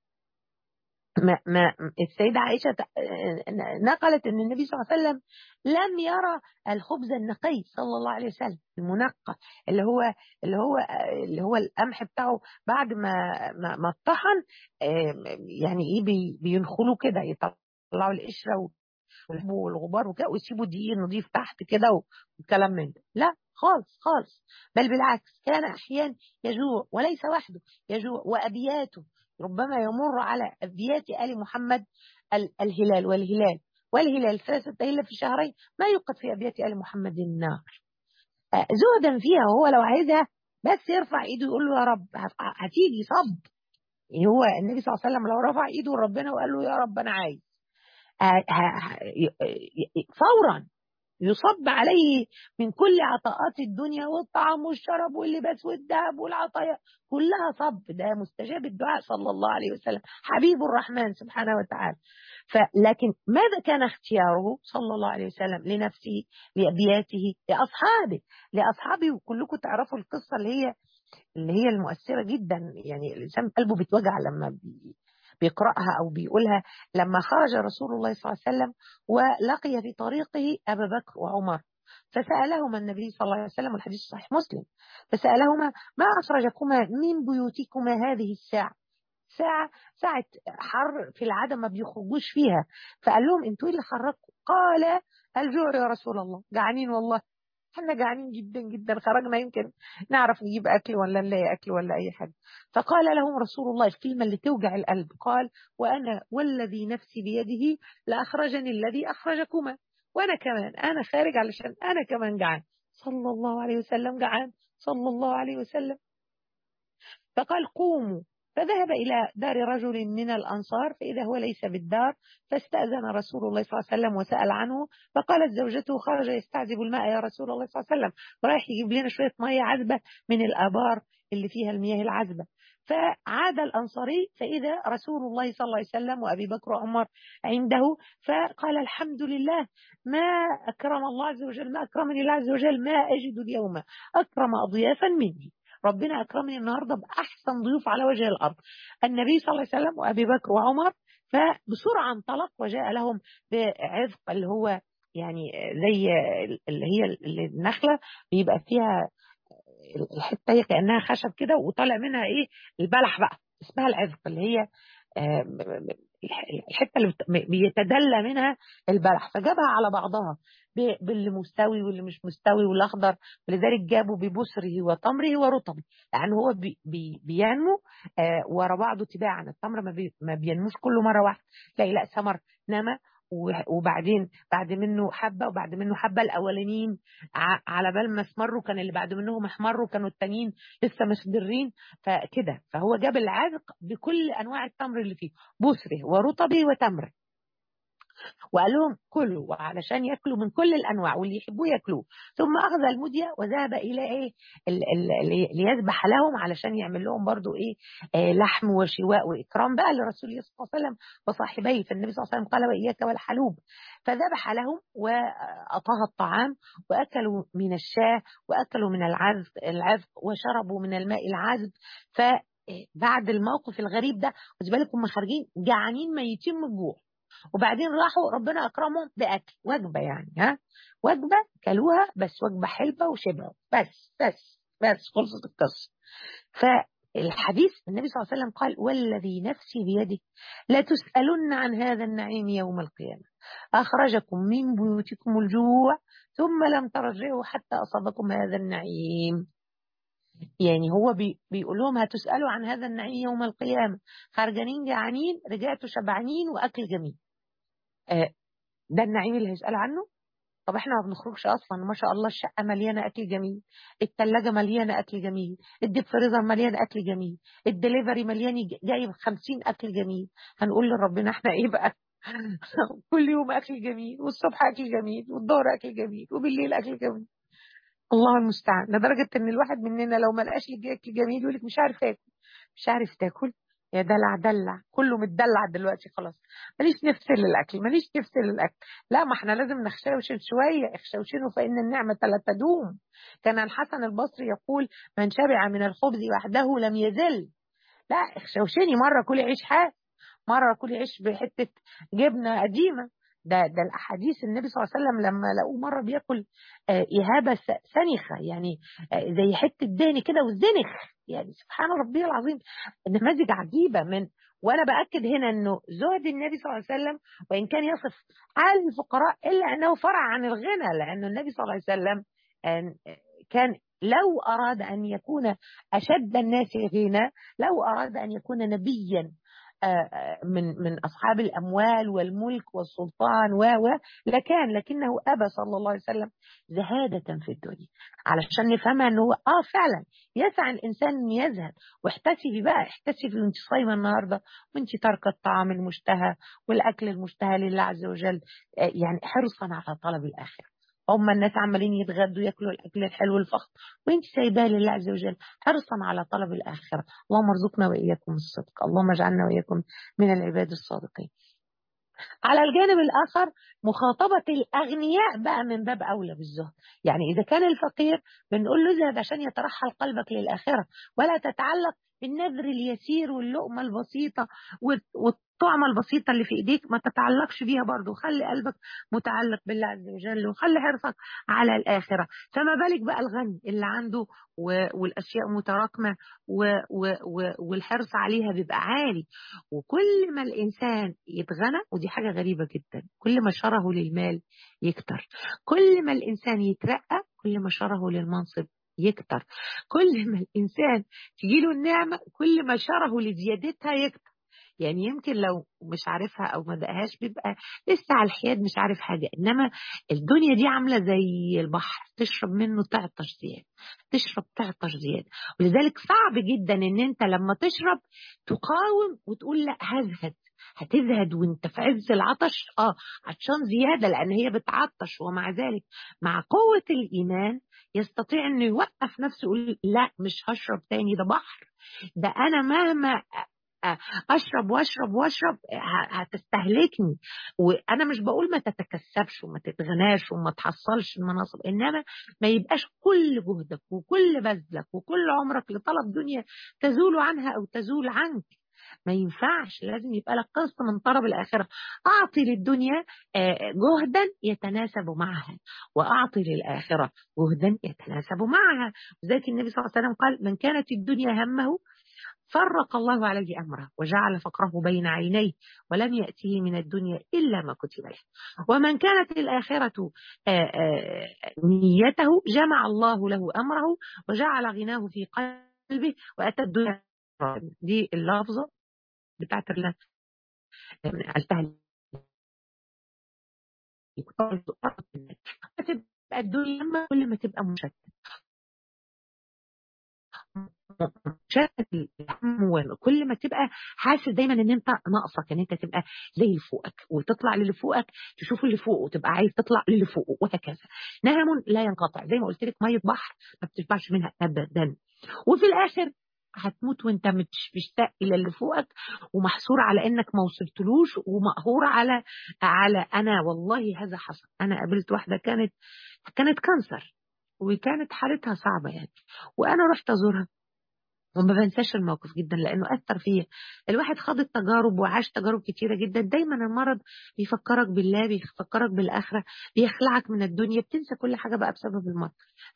ما ما السيدة عائشة نقلت أن النبي صلى الله عليه وسلم لم يرى الخبز النقي صلى الله عليه وسلم، المنقى اللي هو اللي هو اللي هو القمح بتاعه بعد ما ما, ما اتطحن، يعني ايه بينخلوا كده، يطلعوا القشره والغبار وكده ويسيبوا دقيق نضيف تحت كده والكلام من ده. لا خالص خالص، بل بالعكس كان أحيانا يجوع، وليس وحده يجوع وأبياته ربما يمر على أبيات آل محمد الهلال والهلال والهلال ثلاثة أيام في شهرين ما يوقد في أبيات آل محمد النار. زهدا فيها، وهو لو عايزها بس يرفع ايده يقول له يا رب هتيجي صب. هو النبي صلى الله عليه وسلم لو رفع ايده لربنا وقال له يا رب انا عايز فورا يصب عليه من كل عطاءات الدنيا والطعام والشراب واللباس والذهب والعطايا كلها صب. ده مستجاب الدعاء صلى الله عليه وسلم حبيب الرحمن سبحانه وتعالى. فلكن ماذا كان اختياره صلى الله عليه وسلم لنفسه لأبياته لأصحابه لأصحابه وكلكم تعرفوا القصة اللي هي اللي هي المؤثرة جدا. يعني الإنسان قلبه بيتوجع لما بي بيقرأها أو بيقولها. لما خرج رسول الله صلى الله عليه وسلم ولقي في طريقه أبا بكر وعمر فسألهما النبي صلى الله عليه وسلم والحديث صحيح مسلم فسألهما ما أخرجكما من بيوتكما هذه الساعة ساعة ساعة حر في العادة ما بيخرجوش فيها. فقال لهم انتوا ايه اللي خرجكم؟ قال الجوع يا رسول الله جعانين والله احنا جعانين جدا جدا خرجنا يمكن نعرف نجيب اكل ولا نلاقي اكل ولا اي حاجه. فقال لهم رسول الله الكلمه اللي توجع القلب قال وانا والذي نفسي بيده لاخرجني الذي اخرجكما وانا كمان انا خارج علشان انا كمان جعان. صلى الله عليه وسلم جعان صلى الله عليه وسلم. فقال قوموا فذهب إلى دار رجل من الأنصار فإذا هو ليس بالدار فاستأذن رسول الله صلى الله عليه وسلم وسأل عنه فقالت زوجته خرج يستعذب الماء يا رسول الله صلى الله عليه وسلم ورايح يجيب لنا شوية مية عذبة من الآبار اللي فيها المياه العذبة. فعاد الأنصاري فإذا رسول الله صلى الله عليه وسلم وأبي بكر وعمر عنده فقال الحمد لله ما أكرم الله عز وجل ما أكرمني الله عز وجل ما أجد اليوم أكرم أضيافا مني. ربنا أكرمني النهاردة بأحسن ضيوف على وجه الأرض النبي صلى الله عليه وسلم وأبي بكر وعمر. فبسرعة انطلق وجاء لهم بعذق اللي هو يعني زي اللي هي النخلة بيبقى فيها الحتة هي كأنها خشب كده وطالع منها إيه البلح بقى اسمها العذق اللي هي الحتة اللي بيتدلى منها البلح. فجابها على بعضها باللي مستوي واللي مش مستوي والأخضر ولذلك جابوا ببصره وتمره ورطبه لأنه هو بي بي بينمو آه ورا بعضه تباعا. التمر ما, بي ما بينموش كله مرة واحدة تلاقي لا ثمر نما وبعدين بعد منه حبة وبعد منه حبة الأولانيين على بال ما اسمروا كان اللي بعد منهم احمروا كانوا التانيين لسه مصدرين فكده. فهو جاب العذق بكل أنواع التمر اللي فيه بصره ورطبه وتمره وقال لهم كلوا وعلشان ياكلوا من كل الانواع واللي يحبوه ياكلوه. ثم اخذ المديه وذهب الى ايه ليذبح لهم علشان يعمل لهم برضو ايه آه لحم وشواء واكرام بقى لرسول الله صلى الله عليه وسلم وصاحبيه. فالنبي صلى الله عليه وسلم قال واياك والحلوب فذبح لهم واعطاها الطعام واكلوا من الشاه واكلوا من العذق العذق وشربوا من الماء العذب. فبعد الموقف الغريب ده خدوا بالكم هم خارجين جعانين ميتين من الجوع وبعدين راحوا ربنا أكرمهم بأكل وجبة يعني ها وجبة كلوها بس وجبة حلبة وشبعوا بس بس بس خلصت القصة. فالحديث النبي صلى الله عليه وسلم قال والذي نفسي بيده لا تسألن عن هذا النعيم يوم القيامة أخرجكم من بيوتكم الجوع ثم لم ترجعوا حتى أصابكم هذا النعيم. يعني هو بي بيقول لهم هتسألوا عن هذا النعيم يوم القيامة خارجين جعانين رجعتوا شبعانين وأكل جميل. آه ده النعيم اللي هيسأل عنه. طب احنا ما بنخرجش اصلا ما شاء الله الشقه مليانه اكل جميل الثلاجه مليانه اكل جميل الديب فريزر مليان اكل جميل الدليفري مليان جايب خمسين اكل جميل. هنقول لربنا احنا ايه بقى كل يوم اكل جميل والصبح اكل جميل والظهر اكل جميل وبالليل اكل جميل. الله المستعان. لدرجه ان الواحد مننا لو ما لقاش اكل جميل يقول لك مش عارف اكل مش عارف تاكل يا دلع دلع كله متدلع دلوقتي خلاص ماليش نفس للاكل ماليش نفس للاكل. لا ما احنا لازم نخشوشن شويه اخشوشنوا فان النعمه لا تدوم. كان الحسن البصري يقول من شبع من الخبز وحده لم يزل. لا اخشوشني مره كلي عيش حاف مره كلي عيش بحته جبنه قديمه. ده ده الاحاديث النبي صلى الله عليه وسلم لما لقوه مره بياكل آه اهابه سنخه يعني آه زي حته دهن كده والزنخ يعني سبحان ربي العظيم. نماذج عجيبه من وانا باكد هنا انه زهد النبي صلى الله عليه وسلم وان كان يصف حال الفقراء الا انه فرع عن الغنى لانه النبي صلى الله عليه وسلم كان لو اراد ان يكون اشد الناس غنى لو اراد ان يكون نبيا من من أصحاب الأموال والملك والسلطان و و لكان لكنه أبى صلى الله عليه وسلم زهادة في الدنيا، علشان نفهمها أنه هو آه فعلا يسعى الإنسان أن يزهد. واحتسبي بقى، احتسبي وانت صايمة النهاردة وانت تاركة الطعام المشتهى والأكل المشتهى لله عز وجل، يعني حرصا على طلب الآخرة. هم الناس عمالين يتغدوا ياكلوا الاكل الحلو الفخم وانت سايباه لله عز وجل حرصا على طلب الاخره. اللهم ارزقنا واياكم الصدق، اللهم اجعلنا واياكم من العباد الصادقين. على الجانب الآخر مخاطبة الأغنياء بقى من باب أولى بالزهد. يعني إذا كان الفقير بنقول له زهد عشان يترحل قلبك للآخرة، ولا تتعلق بالنذر اليسير واللقمة البسيطة والطعمة البسيطة اللي في إيديك، ما تتعلقش بيها برضو، خلي قلبك متعلق بالله عز وجل وخلي حرصك على الآخرة. فما بالك بقى الغني اللي عنده والأشياء متراكمة والحرص عليها بيبقى عالي. وكل ما الإنسان يتغنى، ودي حاجة غريبة جدا، كل ما شره للمال يكتر، كل ما الإنسان يترقى كل ما شره للمنصب يكتر، كل ما الإنسان تجيله النعمة كل ما شره لزيادتها يكتر. يعني يمكن لو مش عارفها أو ما دقهاش بيبقى لسه على الحياد مش عارف حاجة، إنما الدنيا دي عاملة زي البحر، تشرب منه تعطش زيادة، تشرب تعطش زيادة. ولذلك صعب جدا إن أنت لما تشرب تقاوم وتقول لا هزهد. هتزهد وانت في عز العطش، اه عطشان زيادة لأن هي بتعطش، ومع ذلك مع قوة الإيمان يستطيع أنه يوقف نفسه يقول لا مش هشرب تاني، ده بحر، ده أنا مهما أشرب وأشرب وأشرب هتستهلكني. وأنا مش بقول ما تتكسبش وما تتغناش وما تحصلش المناصب، إنما ما يبقاش كل جهدك وكل بذلك وكل عمرك لطلب دنيا تزول عنها أو تزول عنك. ما ينفعش، لازم يبقى لك قسط من طلب الآخرة. أعطي للدنيا جهدا يتناسب معها، وأعطي للآخرة جهدا يتناسب معها. وذلك النبي صلى الله عليه وسلم قال من كانت الدنيا همه فرق الله عليه أمره وجعل فقره بين عينيه ولم يأتيه من الدنيا إلا ما كتب له. ومن كانت الآخرة نيته جمع الله له أمره وجعل غناه في قلبه وأتى الدنيا. دي اللفظة بتاعت الله قالتها تبقى الدنيا كل ما تبقى مشتت مشتت الهم، وكل ما تبقى حاسس دايما ان انت ناقصك، ان انت تبقى زي اللي فوقك وتطلع للي فوقك تشوف اللي فوق وتبقى عايز تطلع للي فوق، وهكذا. نهم لا ينقطع، زي ما قلت لك ميه بحر ما بتشبعش منها ابدا. وفي الاخر هتموت وانت مش مشتاق الى اللي فوقك ومحسور على انك ما وصلتلوش ومقهور على على انا والله هذا حصل. انا قابلت واحده كانت كانت كانسر وكانت حالتها صعبه يعني، وانا رحت ازورها وما بنساش الموقف جدا لانه اثر فيا. الواحد خاض التجارب وعاش تجارب كتيره جدا، دايما المرض بيفكرك بالله، بيفكرك بالاخره، بيخلعك من الدنيا، بتنسى كل حاجه بقى بسبب المرض.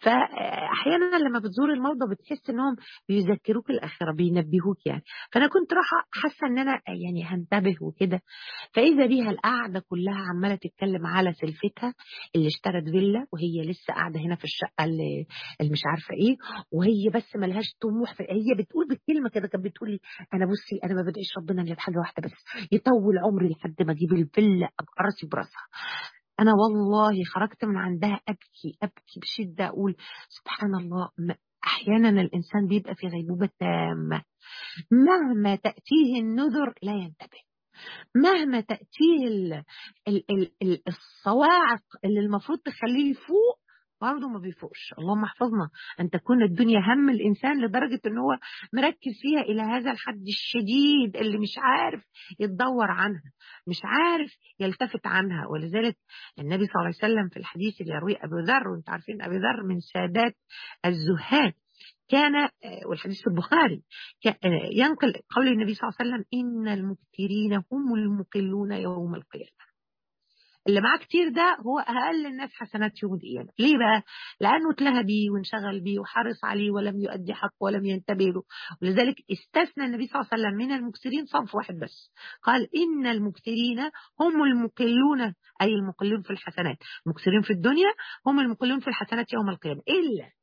فاحيانا لما بتزور المرضى بتحس انهم بيذكروك الاخره، بينبهوك يعني. فانا كنت رايحه حاسه ان انا يعني هنتبه وكده، فاذا بيها القعده كلها عماله تتكلم على سلفتها اللي اشترت فيلا وهي لسه قاعده هنا في الشقه اللي, اللي مش عارفه ايه، وهي بس ملهاش طموح في، هي بتقول بالكلمه كده، كانت بتقول لي انا بصي انا ما بدعيش ربنا الا بحاجه واحده بس، يطول عمري لحد ما اجيب الفيلا ابقى راسي براسها. انا والله خرجت من عندها ابكي ابكي بشده، اقول سبحان الله، احيانا الانسان بيبقى في غيبوبه تامه، مهما تاتيه النذر لا ينتبه، مهما تأتيه ال ال ال ال الصواعق اللي المفروض تخليه يفوق برضه ما بيفوقش. اللهم احفظنا أن تكون الدنيا هم الإنسان لدرجة أن هو مركز فيها إلى هذا الحد الشديد اللي مش عارف يتدور عنها، مش عارف يلتفت عنها. ولذلك النبي صلى الله عليه وسلم في الحديث اللي يرويه أبو ذر، وانتم عارفين أبي ذر من سادات الزهاد، كان والحديث في البخاري ينقل قول النبي صلى الله عليه وسلم إن المكثرين هم المقلون يوم القيامة. اللي معاه كتير ده هو أقل الناس حسنات يوم القيامة. ليه بقى؟ لأنه اتلهى بيه وانشغل بيه وحرص عليه ولم يؤدي حقه ولم ينتبه له. ولذلك استثنى النبي صلى الله عليه وسلم من المكثرين صنف واحد بس، قال إن المكثرين هم المقلون، أي المقلون في الحسنات. المكثرين في الدنيا هم المقلون في الحسنات يوم القيامة، إلا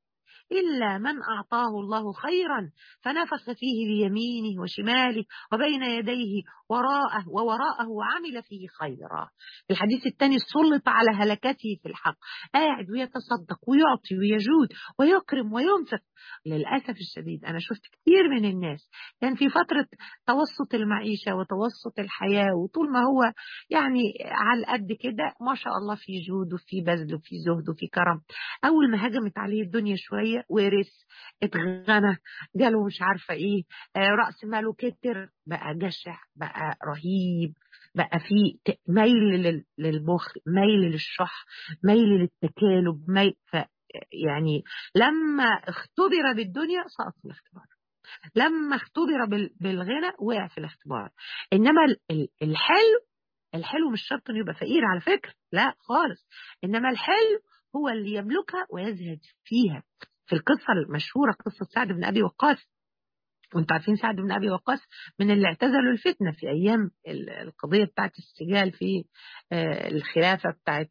إلا من أعطاه الله خيرا فنفخ فيه بيمينه وشماله وبين يديه وراءه ووراءه وعمل فيه خيرا. في الحديث الثاني سلط على هلكته في الحق، قاعد ويتصدق ويعطي ويجود ويكرم وينفق. للأسف الشديد أنا شفت كتير من الناس كان في فترة توسط المعيشة وتوسط الحياة، وطول ما هو يعني على قد كده ما شاء الله في جود وفي بذل وفي زهد وفي كرم، أول ما هجمت عليه الدنيا شوية ورث، اتغنى، جاله مش عارفة إيه، آه رأس ماله كتر، بقى جشع، بقى رهيب، بقى في ميل للبخل، ميل للشح، ميل للتكالب، ميل ف يعني لما اختبر بالدنيا سقط في الاختبار، لما اختبر بالغنى وقع في الاختبار. انما الحلو، الحلو مش شرط انه يبقى فقير على فكرة، لا خالص، انما الحلو هو اللي يملكها ويزهد فيها. في القصة المشهورة قصة سعد بن ابي وقاص، وانتوا عارفين سعد بن ابي وقاص من اللي اعتزلوا الفتنه في ايام القضيه بتاعت السجال في الخلافه بتاعت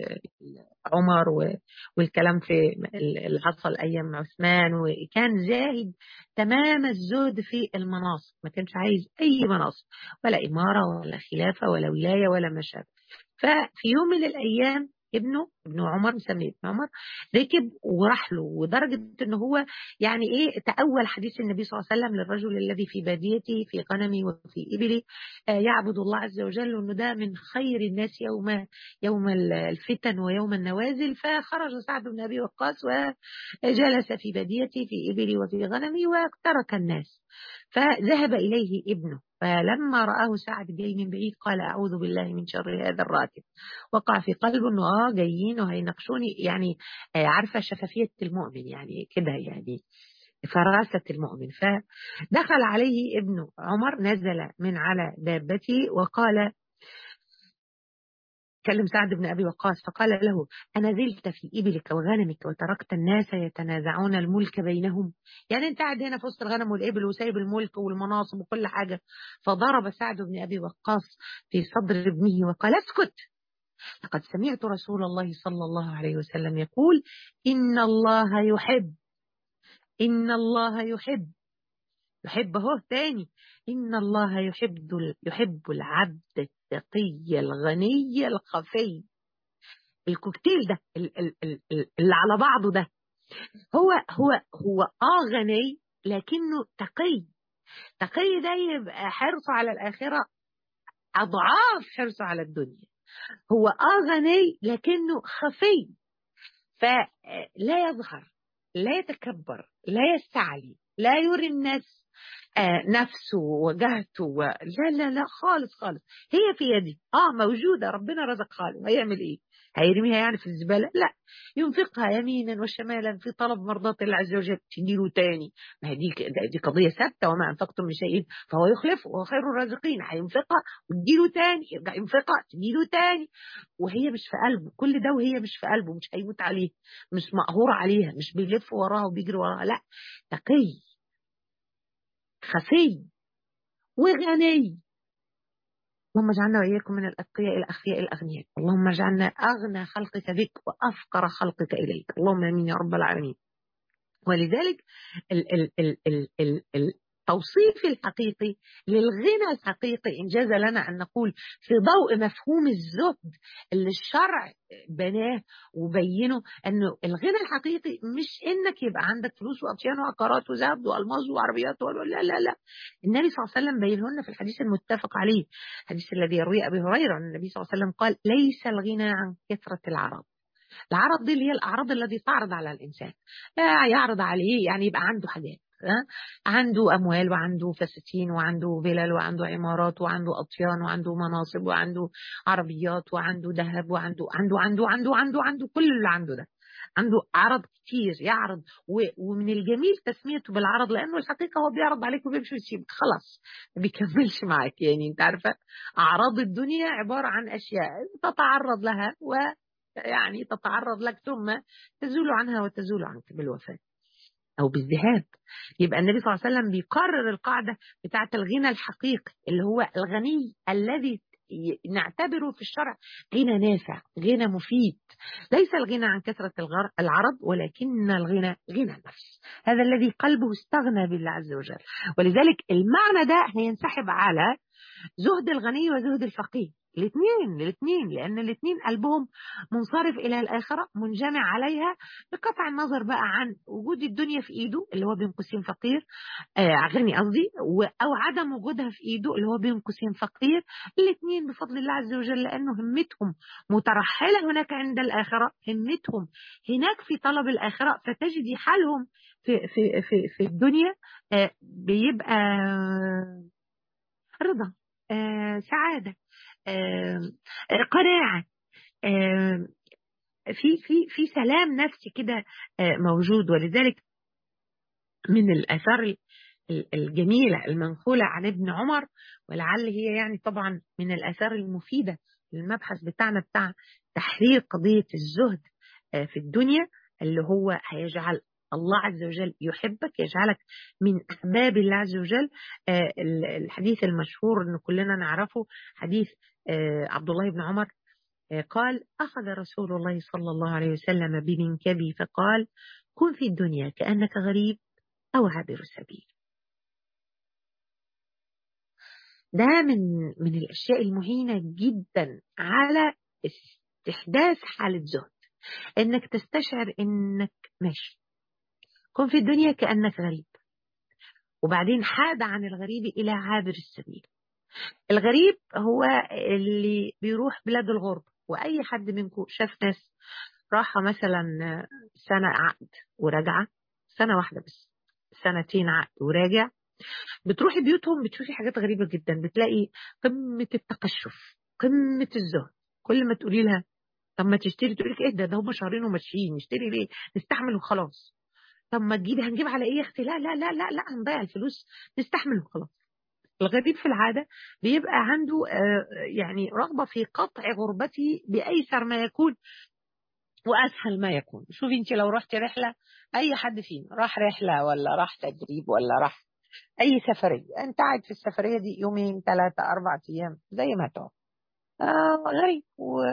عمر والكلام في اللي حصل ايام عثمان، وكان زاهد تمام الزهد في المناصب، ما كانش عايز اي مناصب ولا اماره ولا خلافه ولا ولايه ولا مشهد. ففي يوم من الايام ابنه ابن عمر، مسميه ابن عمر، ركب وراح له، ودرجة ان هو يعني ايه تأول حديث النبي صلى الله عليه وسلم للرجل الذي في باديته في غنمه وفي إبله آه يعبد الله عز وجل، انه ده من خير الناس يوم يوم الفتن ويوم النوازل. فخرج سعد بن ابي وقاص وجلس في باديته في إبله وفي غنمه وترك الناس، فذهب إليه ابنه، فلما رآه سعد جاي من بعيد قال أعوذ بالله من شر هذا الراكب. وقع في قلبه انه اه جايين وهيناقشوني، يعني آه عارفه شفافيه المؤمن يعني كده، يعني فراسه المؤمن. فدخل عليه ابن عمر، نزل من على دابته وقال، كلم سعد بن ابي وقاص فقال له: أنزلت في إبلك وغنمك وتركت الناس يتنازعون الملك بينهم؟ يعني انت قاعد هنا في وسط الغنم والإبل وسايب الملك والمناصب وكل حاجه. فضرب سعد بن ابي وقاص في صدر ابنه وقال: اسكت، لقد سمعت رسول الله صلى الله عليه وسلم يقول: إن الله يحب، إن الله يحب، يحب هو تاني، إن الله يحب يحب العبد التقي الغني الخفي. الكوكتيل ده اللي على بعضه ده، هو هو هو آه غني لكنه تقي. تقي ده يبقى حرصه على الآخرة أضعاف حرصه على الدنيا. هو آه غني لكنه خفي، فلا يظهر، لا يتكبر، لا يستعلي، لا يري الناس آه نفسه وجهته و... لا لا لا خالص خالص. هي في يدي، اه موجودة، ربنا رزقها له، هيعمل ايه؟ هيرميها يعني في الزبالة؟ لا، ينفقها يمينا وشمالا في طلب مرضات الله عز وجل، تجيله تاني. ما هي دي دي قضية ثابتة، وما أنفقتم من شيء فهو يخلفه وهو خير الرازقين. هينفقها وتجيله تاني، يرجع ينفقها تجيله تاني، وهي مش في قلبه. كل ده وهي مش في قلبه، مش هيموت عليه، مش مقهور عليها، مش بيلف وراها وبيجري وراها، لا، تقي خفي وغني. اللهم اجعلنا وإياكم من الأتقياء الأخفياء الأغنياء. اللهم اجعلنا أغنى خلقك بك وأفقر خلقك إليك، اللهم آمين يا رب العالمين. ولذلك ال ال ال ال ال ال التوصيف الحقيقي للغنى الحقيقي إنجاز لنا أن نقول في ضوء مفهوم الزهد اللي الشرع بناه وبينه، أنه الغنى الحقيقي مش إنك يبقى عندك فلوس وأطيان وعقارات وذهب وألماظ وعربيات، لا لا لا. النبي صلى الله عليه وسلم بينه لنا في الحديث المتفق عليه، الحديث الذي يرويه أبي هريرة عن النبي صلى الله عليه وسلم قال: ليس الغنى عن كثرة العرض. العرض دي اللي هي الأعراض التي تعرض على الإنسان، يعرض عليه يعني يبقى عنده حاجات، عنده أموال وعنده فساتين وعنده فلل وعنده عمارات وعنده أطيان وعنده مناصب وعنده عربيات وعنده ذهب وعنده عنده عنده عنده عنده عنده كل اللي عنده ده، عنده عرض كتير يعرض. ومن الجميل تسميته بالعرض، لأنه الحقيقة هو بيعرض عليك وبيمشي ويسيبك خلاص، ما بيكملش معاك. يعني انت عارفة أعراض الدنيا عبارة عن أشياء تتعرض لها و يعني تتعرض لك ثم تزول عنها وتزول عنك بالوفاة أو بالذهاب. يبقى النبي صلى الله عليه وسلم بيقرر القاعدة بتاعة الغنى الحقيقي اللي هو الغني الذي نعتبره في الشرع غنى نافع، غنى مفيد. ليس الغنى عن كثرة العرض، ولكن الغنى غنى النفس، هذا الذي قلبه استغنى بالله عز وجل. ولذلك المعنى ده هينسحب على زهد الغني وزهد الفقير، الاثنين الاثنين لأن الاثنين قلبهم منصرف إلى الآخرة، منجمع عليها، بقطع النظر بقى عن وجود الدنيا في إيده اللي هو بين قوسين فقير، آه غني قصدي، أو عدم وجودها في إيده اللي هو بين قوسين فقير. الاثنين بفضل الله عز وجل، لأنه همتهم مترحلة هناك عند الآخرة، همتهم هناك في طلب الآخرة، فتجدي حالهم في في في في الدنيا آه بيبقى رضا، آه سعادة، آه قناعة، آه في في في سلام نفسي كده آه موجود. ولذلك من الآثار الجميلة المنقولة عن ابن عمر، ولعل هي يعني طبعا من الآثار المفيدة للمبحث بتاعنا بتاع تحرير قضية الزهد آه في الدنيا، اللي هو هيجعل الله عز وجل يحبك، يجعلك من أحباب الله عز وجل. آه الحديث المشهور أنه كلنا نعرفه، حديث آه عبد الله بن عمر آه قال: أخذ رسول الله صلى الله عليه وسلم بمنكبي فقال: كن في الدنيا كأنك غريب أو عابر السبيل. ده من من الأشياء المهينة جدا على استحداث حالة زهد، إنك تستشعر إنك ماشي. كن في الدنيا كأنك غريب، وبعدين حاد عن الغريب إلى عابر السبيل. الغريب هو اللي بيروح بلاد الغرب، وأي حد منكم شاف ناس راحة مثلا سنة عقد وراجعة، سنة واحدة بس، سنتين عقد وراجع، بتروحي بيوتهم بتشوفي حاجات غريبة جدا، بتلاقي قمة التقشف، قمة الزهد. كل ما تقولي لها طب ما تشتري، تقول لك ايه ده ده هم شهرين وماشيين، نشتري ليه؟ نستحمل وخلاص. طب ما تجيبي، هنجيب على ايه يا اختي؟ لا لا لا لا لا هنضيع الفلوس، نستحمل وخلاص. الغريب في العادة بيبقى عنده يعني رغبة في قطع غربته بأيسر ما يكون وأسهل ما يكون. شوفي انت لو رحتي رحلة، أي حد فينا راح رحلة ولا راح تدريب ولا راح أي سفرية، أنت قاعد في السفرية دي يومين ثلاثة أربع أيام زي ما تقعد، آه غريب،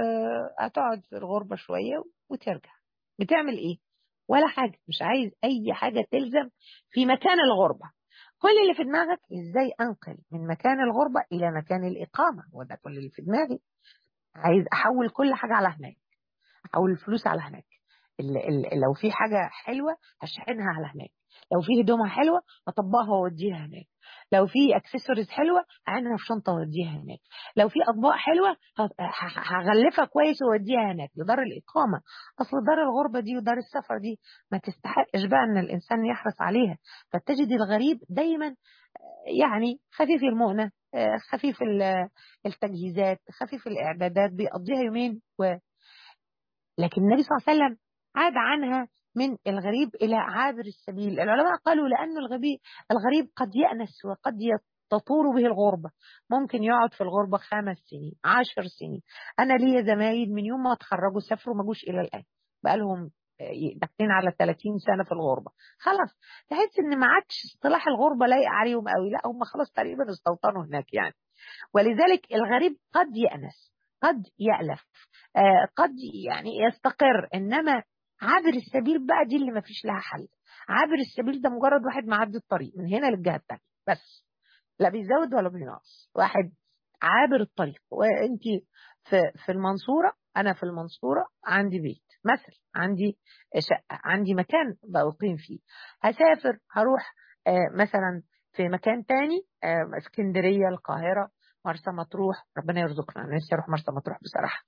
وهتقعد في الغربة شوية وترجع. بتعمل إيه؟ ولا حاجة، مش عايز أي حاجة تلزم في مكان الغربة. كل اللي في دماغك إزاي أنقل من مكان الغربة إلى مكان الإقامة، وده كل اللي في دماغي. عايز أحول كل حاجة على هناك، أحول الفلوس على هناك، ال ال لو في حاجة حلوة هشحنها على هناك، لو في هدومها حلوة هطبقها وأوديها هناك، لو في اكسسوارز حلوة هعينها في شنطة وأوديها هناك، لو في أطباق حلوة هغلفها كويس وأوديها هناك لدار الإقامة. أصل دار الغربة دي ودار السفر دي ما تستحقش بقى إن الإنسان يحرص عليها. فتجد الغريب دايما يعني خفيف المؤنة، خفيف التجهيزات، خفيف الإعدادات، بيقضيها يومين و... لكن النبي صلى الله عليه وسلم عاد عنها من الغريب إلى عابر السبيل. العلماء قالوا لأن الغريب الغريب قد يأنس وقد تطور به الغربة، ممكن يقعد في الغربة خمس سنين عشر سنين. أنا ليا زمايل من يوم ما اتخرجوا سافروا ما جوش إلى الآن، بقى لهم داخلين على ثلاثين سنة في الغربة. خلاص تحس إن ما عادش اصطلاح الغربة لايق عليهم قوي، لا هم خلاص تقريبا استوطنوا هناك يعني. ولذلك الغريب قد يأنس، قد يألف، آه قد يعني يستقر. إنما عابر السبيل بقى دي اللي ما فيش لها حل. عابر السبيل ده مجرد واحد معدي الطريق من هنا للجهة التانية بس، لا بيزود ولا بينقص، واحد عابر الطريق. وانت في في المنصورة، أنا في المنصورة عندي بيت مثلا، عندي شقة، عندي مكان بقيم فيه، هسافر هروح آه مثلا في مكان تاني، آه اسكندرية، القاهرة، مرسى مطروح، ربنا يرزقنا، انا نفسي اروح مرسى مطروح بصراحه.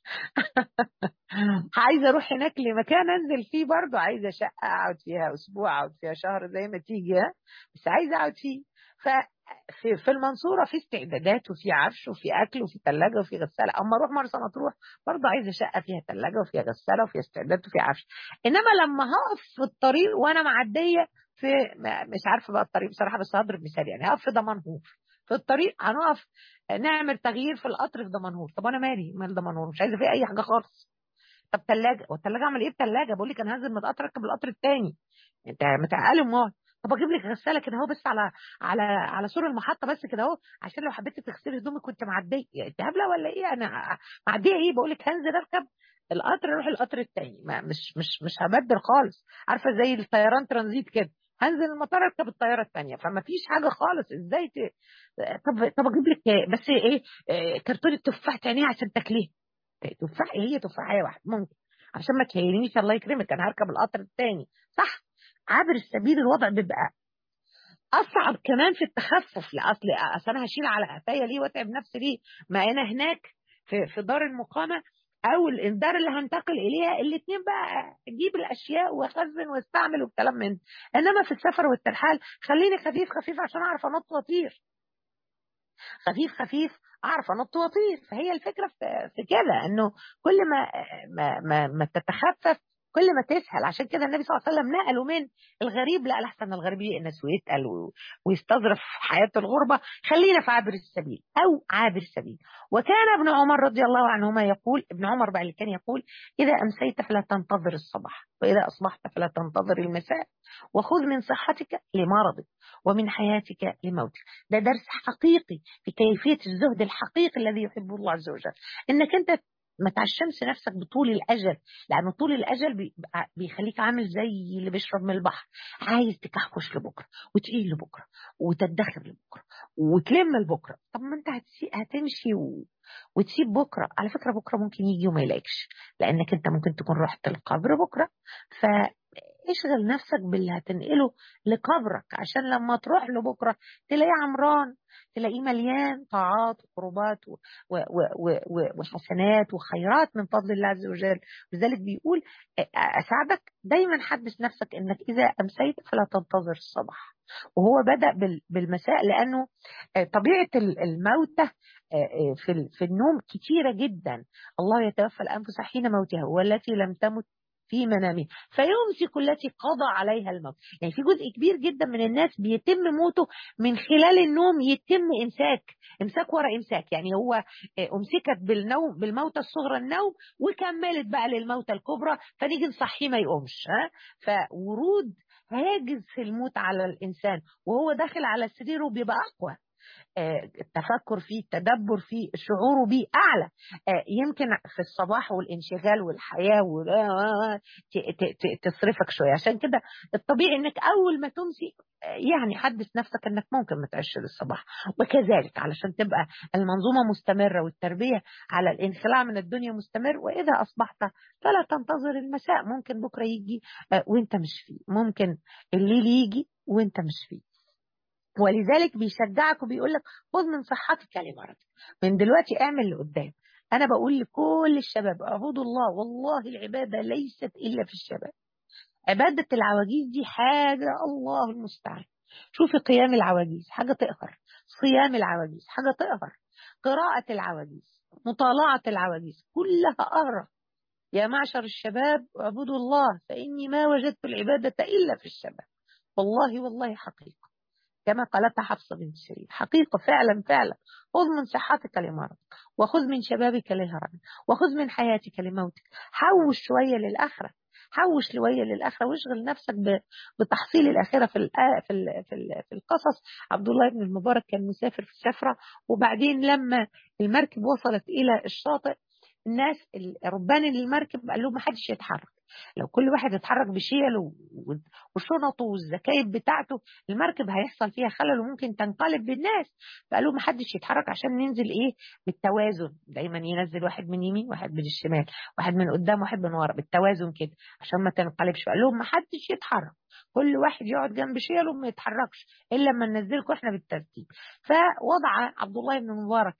عايزه اروح هناك لمكان انزل فيه برضه، عايزه شقه اقعد فيها اسبوع، اقعد فيها شهر زي ما تيجي، بس عايزه اقعد فيه. ففي في المنصوره في استعدادات وفي عفش وفي اكل وفي ثلاجه وفي غساله. اما اروح مرسى مطروح برضه عايزه شقه فيها ثلاجه وفيها غساله وفيها استعدادات وفيها عفش. انما لما هقف في الطريق وانا معديه في مش عارفه بقى الطريق بصراحه، بس هضرب مثال يعني، هقف في دمنهور في الطريق، هنقف نعمل تغيير في القطر في دمنهور. طب انا مالي مال دمنهور، مش عايزه فيه اي حاجه خالص. طب ثلاجه، والثلاجه اعمل ايه بثلاجه؟ بقول لك انا هنزل من القطر اركب القطر الثاني، انت متعقل امال. طب اجيب لك غساله كده اهو بس على على على سور المحطه بس كده اهو، عشان لو حبيتي تغسلي هدومك كنت معديه. انت هبله ولا ايه؟ انا معديه ايه؟ بقول لك هنزل اركب القطر اروح القطر التاني، ما مش مش مش هبدل خالص. عارفه زي الطيران ترانزيت كده، هنزل المطار اركب الطياره التانيه، فما فيش حاجه خالص. ازاي ت... طب طب اجيب لك إيه؟ بس ايه إيه، كرتونه تفاح تانية عشان تاكليه. تفاح ايه؟ هي تفاحيه واحده ممكن، عشان ما تهينيش الله يكرمك انا هركب القطر التاني. صح؟ عابر السبيل الوضع بيبقى اصعب كمان في التخفف. لاصل اصل انا هشيل على قفايا ليه واتعب نفسي ليه؟ ما انا هناك في في دار المقامه او الدار اللي هنتقل اليها الاثنين بقى اجيب الاشياء واخزن واستعمل والكلام من ده. انما في السفر والترحال خليني خفيف خفيف عشان اعرف انط واطير، خفيف خفيف اعرف انط واطير. فهي الفكره في, في كده، انه كل ما ما ما, ما تتخفف كل ما تسهل. عشان كده النبي صلى الله عليه وسلم نقله من الغريب، لا احسن الغريب يأنس ويتقل ويستظرف حياه الغربه، خلينا في عابر السبيل او عابر سبيل. وكان ابن عمر رضي الله عنهما يقول، ابن عمر بقى اللي كان يقول: اذا امسيت فلا تنتظر الصباح، واذا اصبحت فلا تنتظر المساء، وخذ من صحتك لمرضك ومن حياتك لموتك. ده درس حقيقي في كيفية الزهد الحقيقي الذي يحبه الله عز وجل، انك انت ما تعشمش نفسك بطول الاجل، لان طول الاجل بيخليك عامل زي اللي بيشرب من البحر، عايز تكحكش لبكره وتقيل لبكره وتدخر لبكره وتلم لبكره. طب ما انت هتمشي و... وتسيب بكره. على فكره بكره ممكن يجي وما يلاقيكش، لانك انت ممكن تكون رحت القبر بكره، ف اشغل نفسك باللي هتنقله لقبرك، عشان لما تروح له بكره تلاقيه عمران، تلاقيه مليان طاعات وقربات وحسنات وخيرات من فضل الله عز وجل. لذلك بيقول: اساعدك دايما حدث نفسك انك اذا امسيت فلا تنتظر الصباح. وهو بدأ بالمساء، لأنه طبيعة الموتى في النوم كتيرة جدا. الله يتوفى الأنفس حين موتها والتي لم تمت في منامه فيمسك التي قضى عليها الموت. يعني في جزء كبير جدا من الناس بيتم موته من خلال النوم، يتم إمساك إمساك ورا إمساك. يعني هو أمسكت بالنوم بالموتى الصغرى النوم، وكملت بقى للموتى الكبرى، فنيجي نصحيه ما يقومش. ها فورود هاجز في الموت على الإنسان وهو داخل على سريره بيبقى أقوى، التفكر فيه، التدبر فيه، الشعور بيه أعلى. يمكن في الصباح والانشغال والحياة تصرفك شوية. عشان كده الطبيعي انك اول ما تمسي يعني حدث نفسك انك ممكن ما تعيش للصباح، وكذلك علشان تبقى المنظومة مستمرة والتربية على الانخلاع من الدنيا مستمر. وإذا أصبحت فلا تنتظر المساء، ممكن بكرة يجي وانت مش فيه، ممكن الليل يجي وانت مش فيه. ولذلك بيشجعك وبيقول لك: خذ من صحتك لمرضك، من دلوقتي اعمل لقدام. انا بقول لكل الشباب: اعبدوا الله، والله العباده ليست الا في الشباب. عباده العواجيز دي حاجه الله المستعان. شوفي قيام العواجيز حاجه تقهر، صيام العواجيز حاجه تقهر، قراءه العواجيز، مطالعه العواجيز، كلها قهره. يا معشر الشباب اعبدوا الله فاني ما وجدت العباده الا في الشباب. والله والله حقيقه، كما قالتها حفصة بنت سيرين، حقيقة فعلا فعلا. خذ من صحتك لمرضك، وخذ من شبابك للهرم، وخذ من حياتك لموتك. حوش شوية للآخرة، حوش شوية للآخرة، واشغل نفسك بتحصيل الآخرة. في في في القصص عبد الله بن المبارك كان مسافر في السفرة، وبعدين لما المركب وصلت إلى الشاطئ الناس ربان المركب قال لهم ما حدش يتحرك، لو كل واحد يتحرك بشيله وشنطه والزكايب بتاعته المركب هيحصل فيها خلل وممكن تنقلب بالناس. فقالوا ما حدش يتحرك عشان ننزل ايه بالتوازن، دايما ينزل واحد من يمين واحد من الشمال، واحد من قدام واحد من ورا بالتوازن كده عشان ما تنقلبش. فقال لهم ما حدش يتحرك، كل واحد يقعد جنب شيله وما يتحركش الا لما ننزلكم احنا بالترتيب. فوضع عبد الله بن مبارك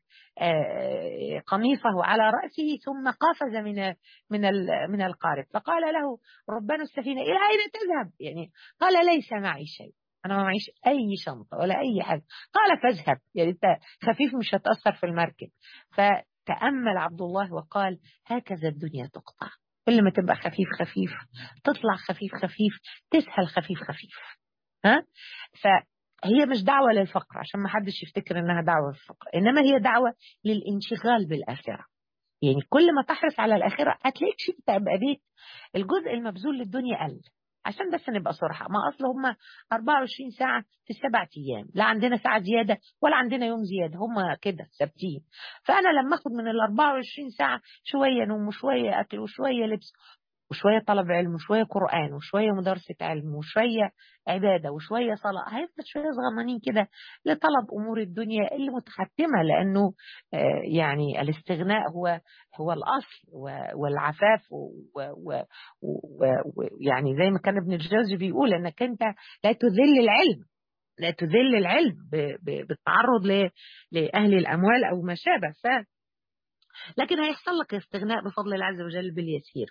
قميصه على رأسه ثم قفز من من من القارب، فقال له ربان السفينة: إلى أين تذهب؟ يعني قال: ليس معي شيء، أنا ما معيش أي شنطة ولا أي حاجة. قال: فاذهب، يعني أنت خفيف مش هتأثر في المركب. فتأمل عبد الله وقال: هكذا الدنيا تقطع، كل ما تبقى خفيف خفيف تطلع خفيف خفيف تسهل خفيف خفيف. ها فهي مش دعوة للفقر عشان ما حدش يفتكر انها دعوة للفقر، انما هي دعوة للانشغال بالآخرة. يعني كل ما تحرص على الآخرة هتلاقيك شيء تبقى بيت الجزء المبذول للدنيا قل. عشان بس نبقى صراحة، ما أصل هم أربعة وعشرين ساعة في سبعة أيام، لا عندنا ساعة زيادة ولا عندنا يوم زيادة، هم كده ثابتين. فأنا لما أخد من ال أربعة وعشرين ساعة شوية نوم وشوية أكل وشوية لبس وشوية طلب علم وشوية قرآن وشوية مدرسة علم وشوية عبادة وشوية صلاة، هيفضل شوية صغننين كده لطلب أمور الدنيا اللي متحتمة، لأنه آه يعني الاستغناء هو هو الأصل والعفاف، ويعني زي ما كان ابن الجوزي بيقول أنك أنت لا تذل العلم، لا تذل العلم بالتعرض لأهل الأموال أو ما شابه. ف لكن هيحصل لك استغناء بفضل الله عز وجل باليسير،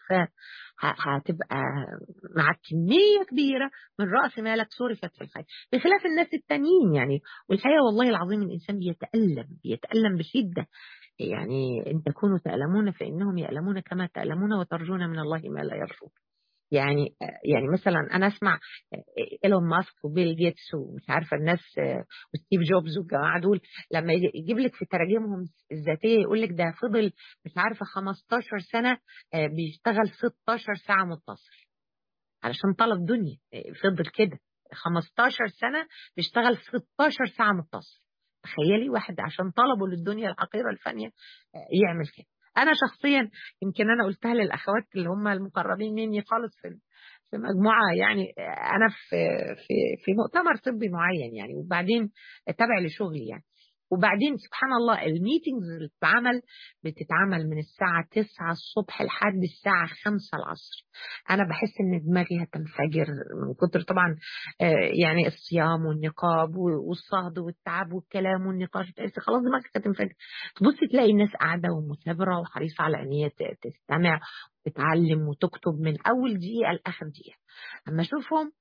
فهتبقى مع كمية كبيرة من رأس مالك صرفت في الخير بخلاف الناس التانيين يعني. والحقيقة والله العظيم الإنسان بيتألم بيتألم بشدة، يعني إن تكونوا تألمون فإنهم يألمون كما تألمون وترجون من الله ما لا يرجون. يعني يعني مثلا انا اسمع ايلون ماسك وبيل جيتس ومش عارفه الناس وستيف جوبز والجماعه دول لما يجيب لك في تراجمهم الذاتيه يقول لك ده فضل مش عارفه خمستاشر سنه بيشتغل ستاشر ساعه متصل علشان طلب دنيا، فضل كده خمستاشر سنه بيشتغل ستاشر ساعه متصل. تخيلي واحد عشان طلبه للدنيا الحقيره الفانيه يعمل كده. انا شخصيا يمكن انا قلتها للاخوات اللي هم المقربين مني خالص في في مجموعه، يعني انا في في في مؤتمر طبي معين يعني، وبعدين تابع لشغلي يعني، وبعدين سبحان الله الميتينجز اللي بتتعمل بتتعمل من الساعه تسعة الصبح لحد الساعه خمسة العصر. انا بحس ان دماغي هتنفجر من كتر طبعا يعني الصيام والنقاب والصهد والتعب والكلام والنقاش، تحس خلاص دماغك هتنفجر. تبص تلاقي الناس قاعده ومثابره وحريصه على ان هي تستمع وتتعلم وتكتب من اول دقيقه لاخر دقيقه. اما اشوفهم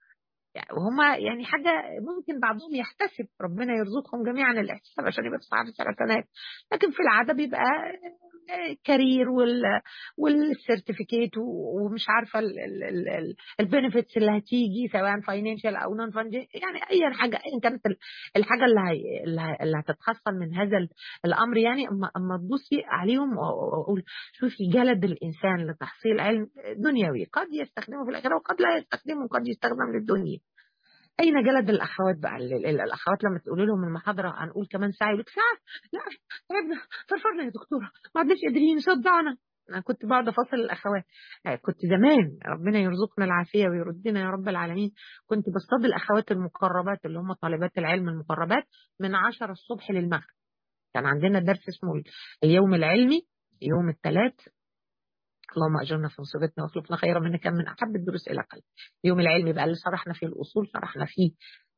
وهم يعني حاجة ممكن بعضهم يحتسب، ربنا يرزقهم جميعا الاحتساب عشان يبقى في صحافة سرطانات، لكن في العادة بيبقى كارير وال والسيرتيفيكيت ومش عارفة البنفيتس اللي هتيجي سواء فاينانشال او نون فاينانشال، يعني اي حاجة ايا كانت الحاجة اللي هي اللي هتتحصل من هذا الامر. يعني اما اما تبصي عليهم واقول شوفي جلد الانسان لتحصيل علم دنيوي قد يستخدمه في الاخره وقد لا يستخدمه، قد يستخدم للدنيا. أين جلد الأخوات بقى؟ الأخوات لما تقول لهم المحاضرة هنقول كمان ساعة يقول لك ساعة، لا تعبنا فرفرنا يا دكتورة ما عدناش قادرين صدعنا. أنا كنت بعد فصل الأخوات، كنت زمان ربنا يرزقنا العافية ويردنا يا رب العالمين، كنت بصطاد الأخوات المقربات اللي هم طالبات العلم المقربات من عشرة الصبح للمغرب. كان عندنا درس اسمه اليوم العلمي يوم الثلاث، اللهم أجرنا في مصيبتنا واخلفنا خيرا منها، كان من أحب الدروس إلى قلبي. اليوم العلمي بقى اللي شرحنا فيه الأصول، شرحنا فيه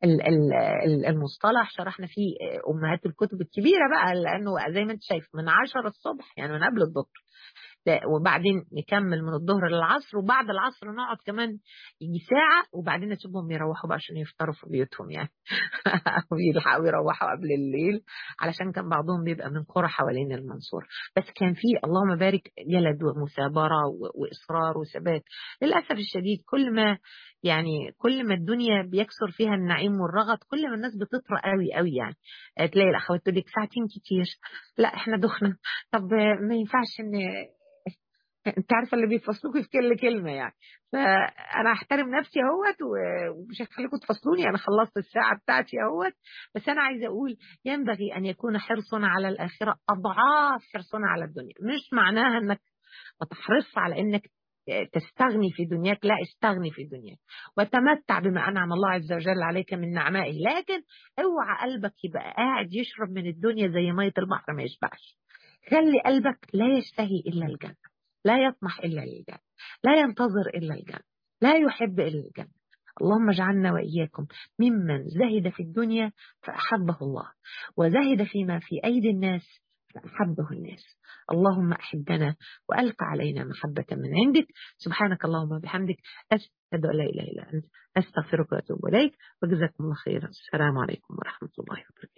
المصطلح، شرحنا فيه أمهات الكتب الكبيرة بقى، لأنه زي ما أنت شايف من عشرة الصبح يعني من قبل الظهر، وبعدين نكمل من الظهر للعصر، وبعد العصر نقعد كمان يجي ساعة، وبعدين نسيبهم يروحوا بقى عشان يفطروا في بيوتهم يعني ويلحقوا يروحوا قبل الليل، علشان كان بعضهم بيبقى من قرى حوالين المنصورة. بس كان فيه اللهم بارك جلد ومثابرة وإصرار وثبات. للأسف الشديد كل ما يعني كل ما الدنيا بيكثر فيها النعيم والرغد كل ما الناس بتطرى قوي قوي يعني. تلاقي الأخوات تقول لك ساعتين كتير، لا احنا دخنا، طب ما ينفعش ان انت عارفه اللي بيفصلوك في كل كلمه يعني. فانا احترم نفسي اهوت ومش هخليكم تفصلوني، انا خلصت الساعه بتاعتي اهوت. بس انا عايزه اقول ينبغي ان يكون حرصنا على الاخره اضعاف حرصنا على الدنيا. مش معناها انك ما تحرص على انك تستغني في دنياك، لا استغني في دنياك وتمتع بما انعم الله عز وجل عليك من نعمائه، لكن اوعى قلبك يبقى قاعد يشرب من الدنيا زي ميه البحر ما يشبعش. خلي قلبك لا يشتهي الا الجنه، لا يطمح إلا للجنة، لا ينتظر إلا الجنة، لا يحب إلا الجنة. اللهم اجعلنا وإياكم ممن زهد في الدنيا فأحبه الله، وزهد فيما في أيدي الناس فأحبه الناس. اللهم أحبنا وألق علينا محبة من عندك. سبحانك اللهم وبحمدك، أشهد أن لا إله إلا أنت، أستغفرك وأتوب إليك، وجزاكم الله خيرا. السلام عليكم ورحمة الله وبركاته.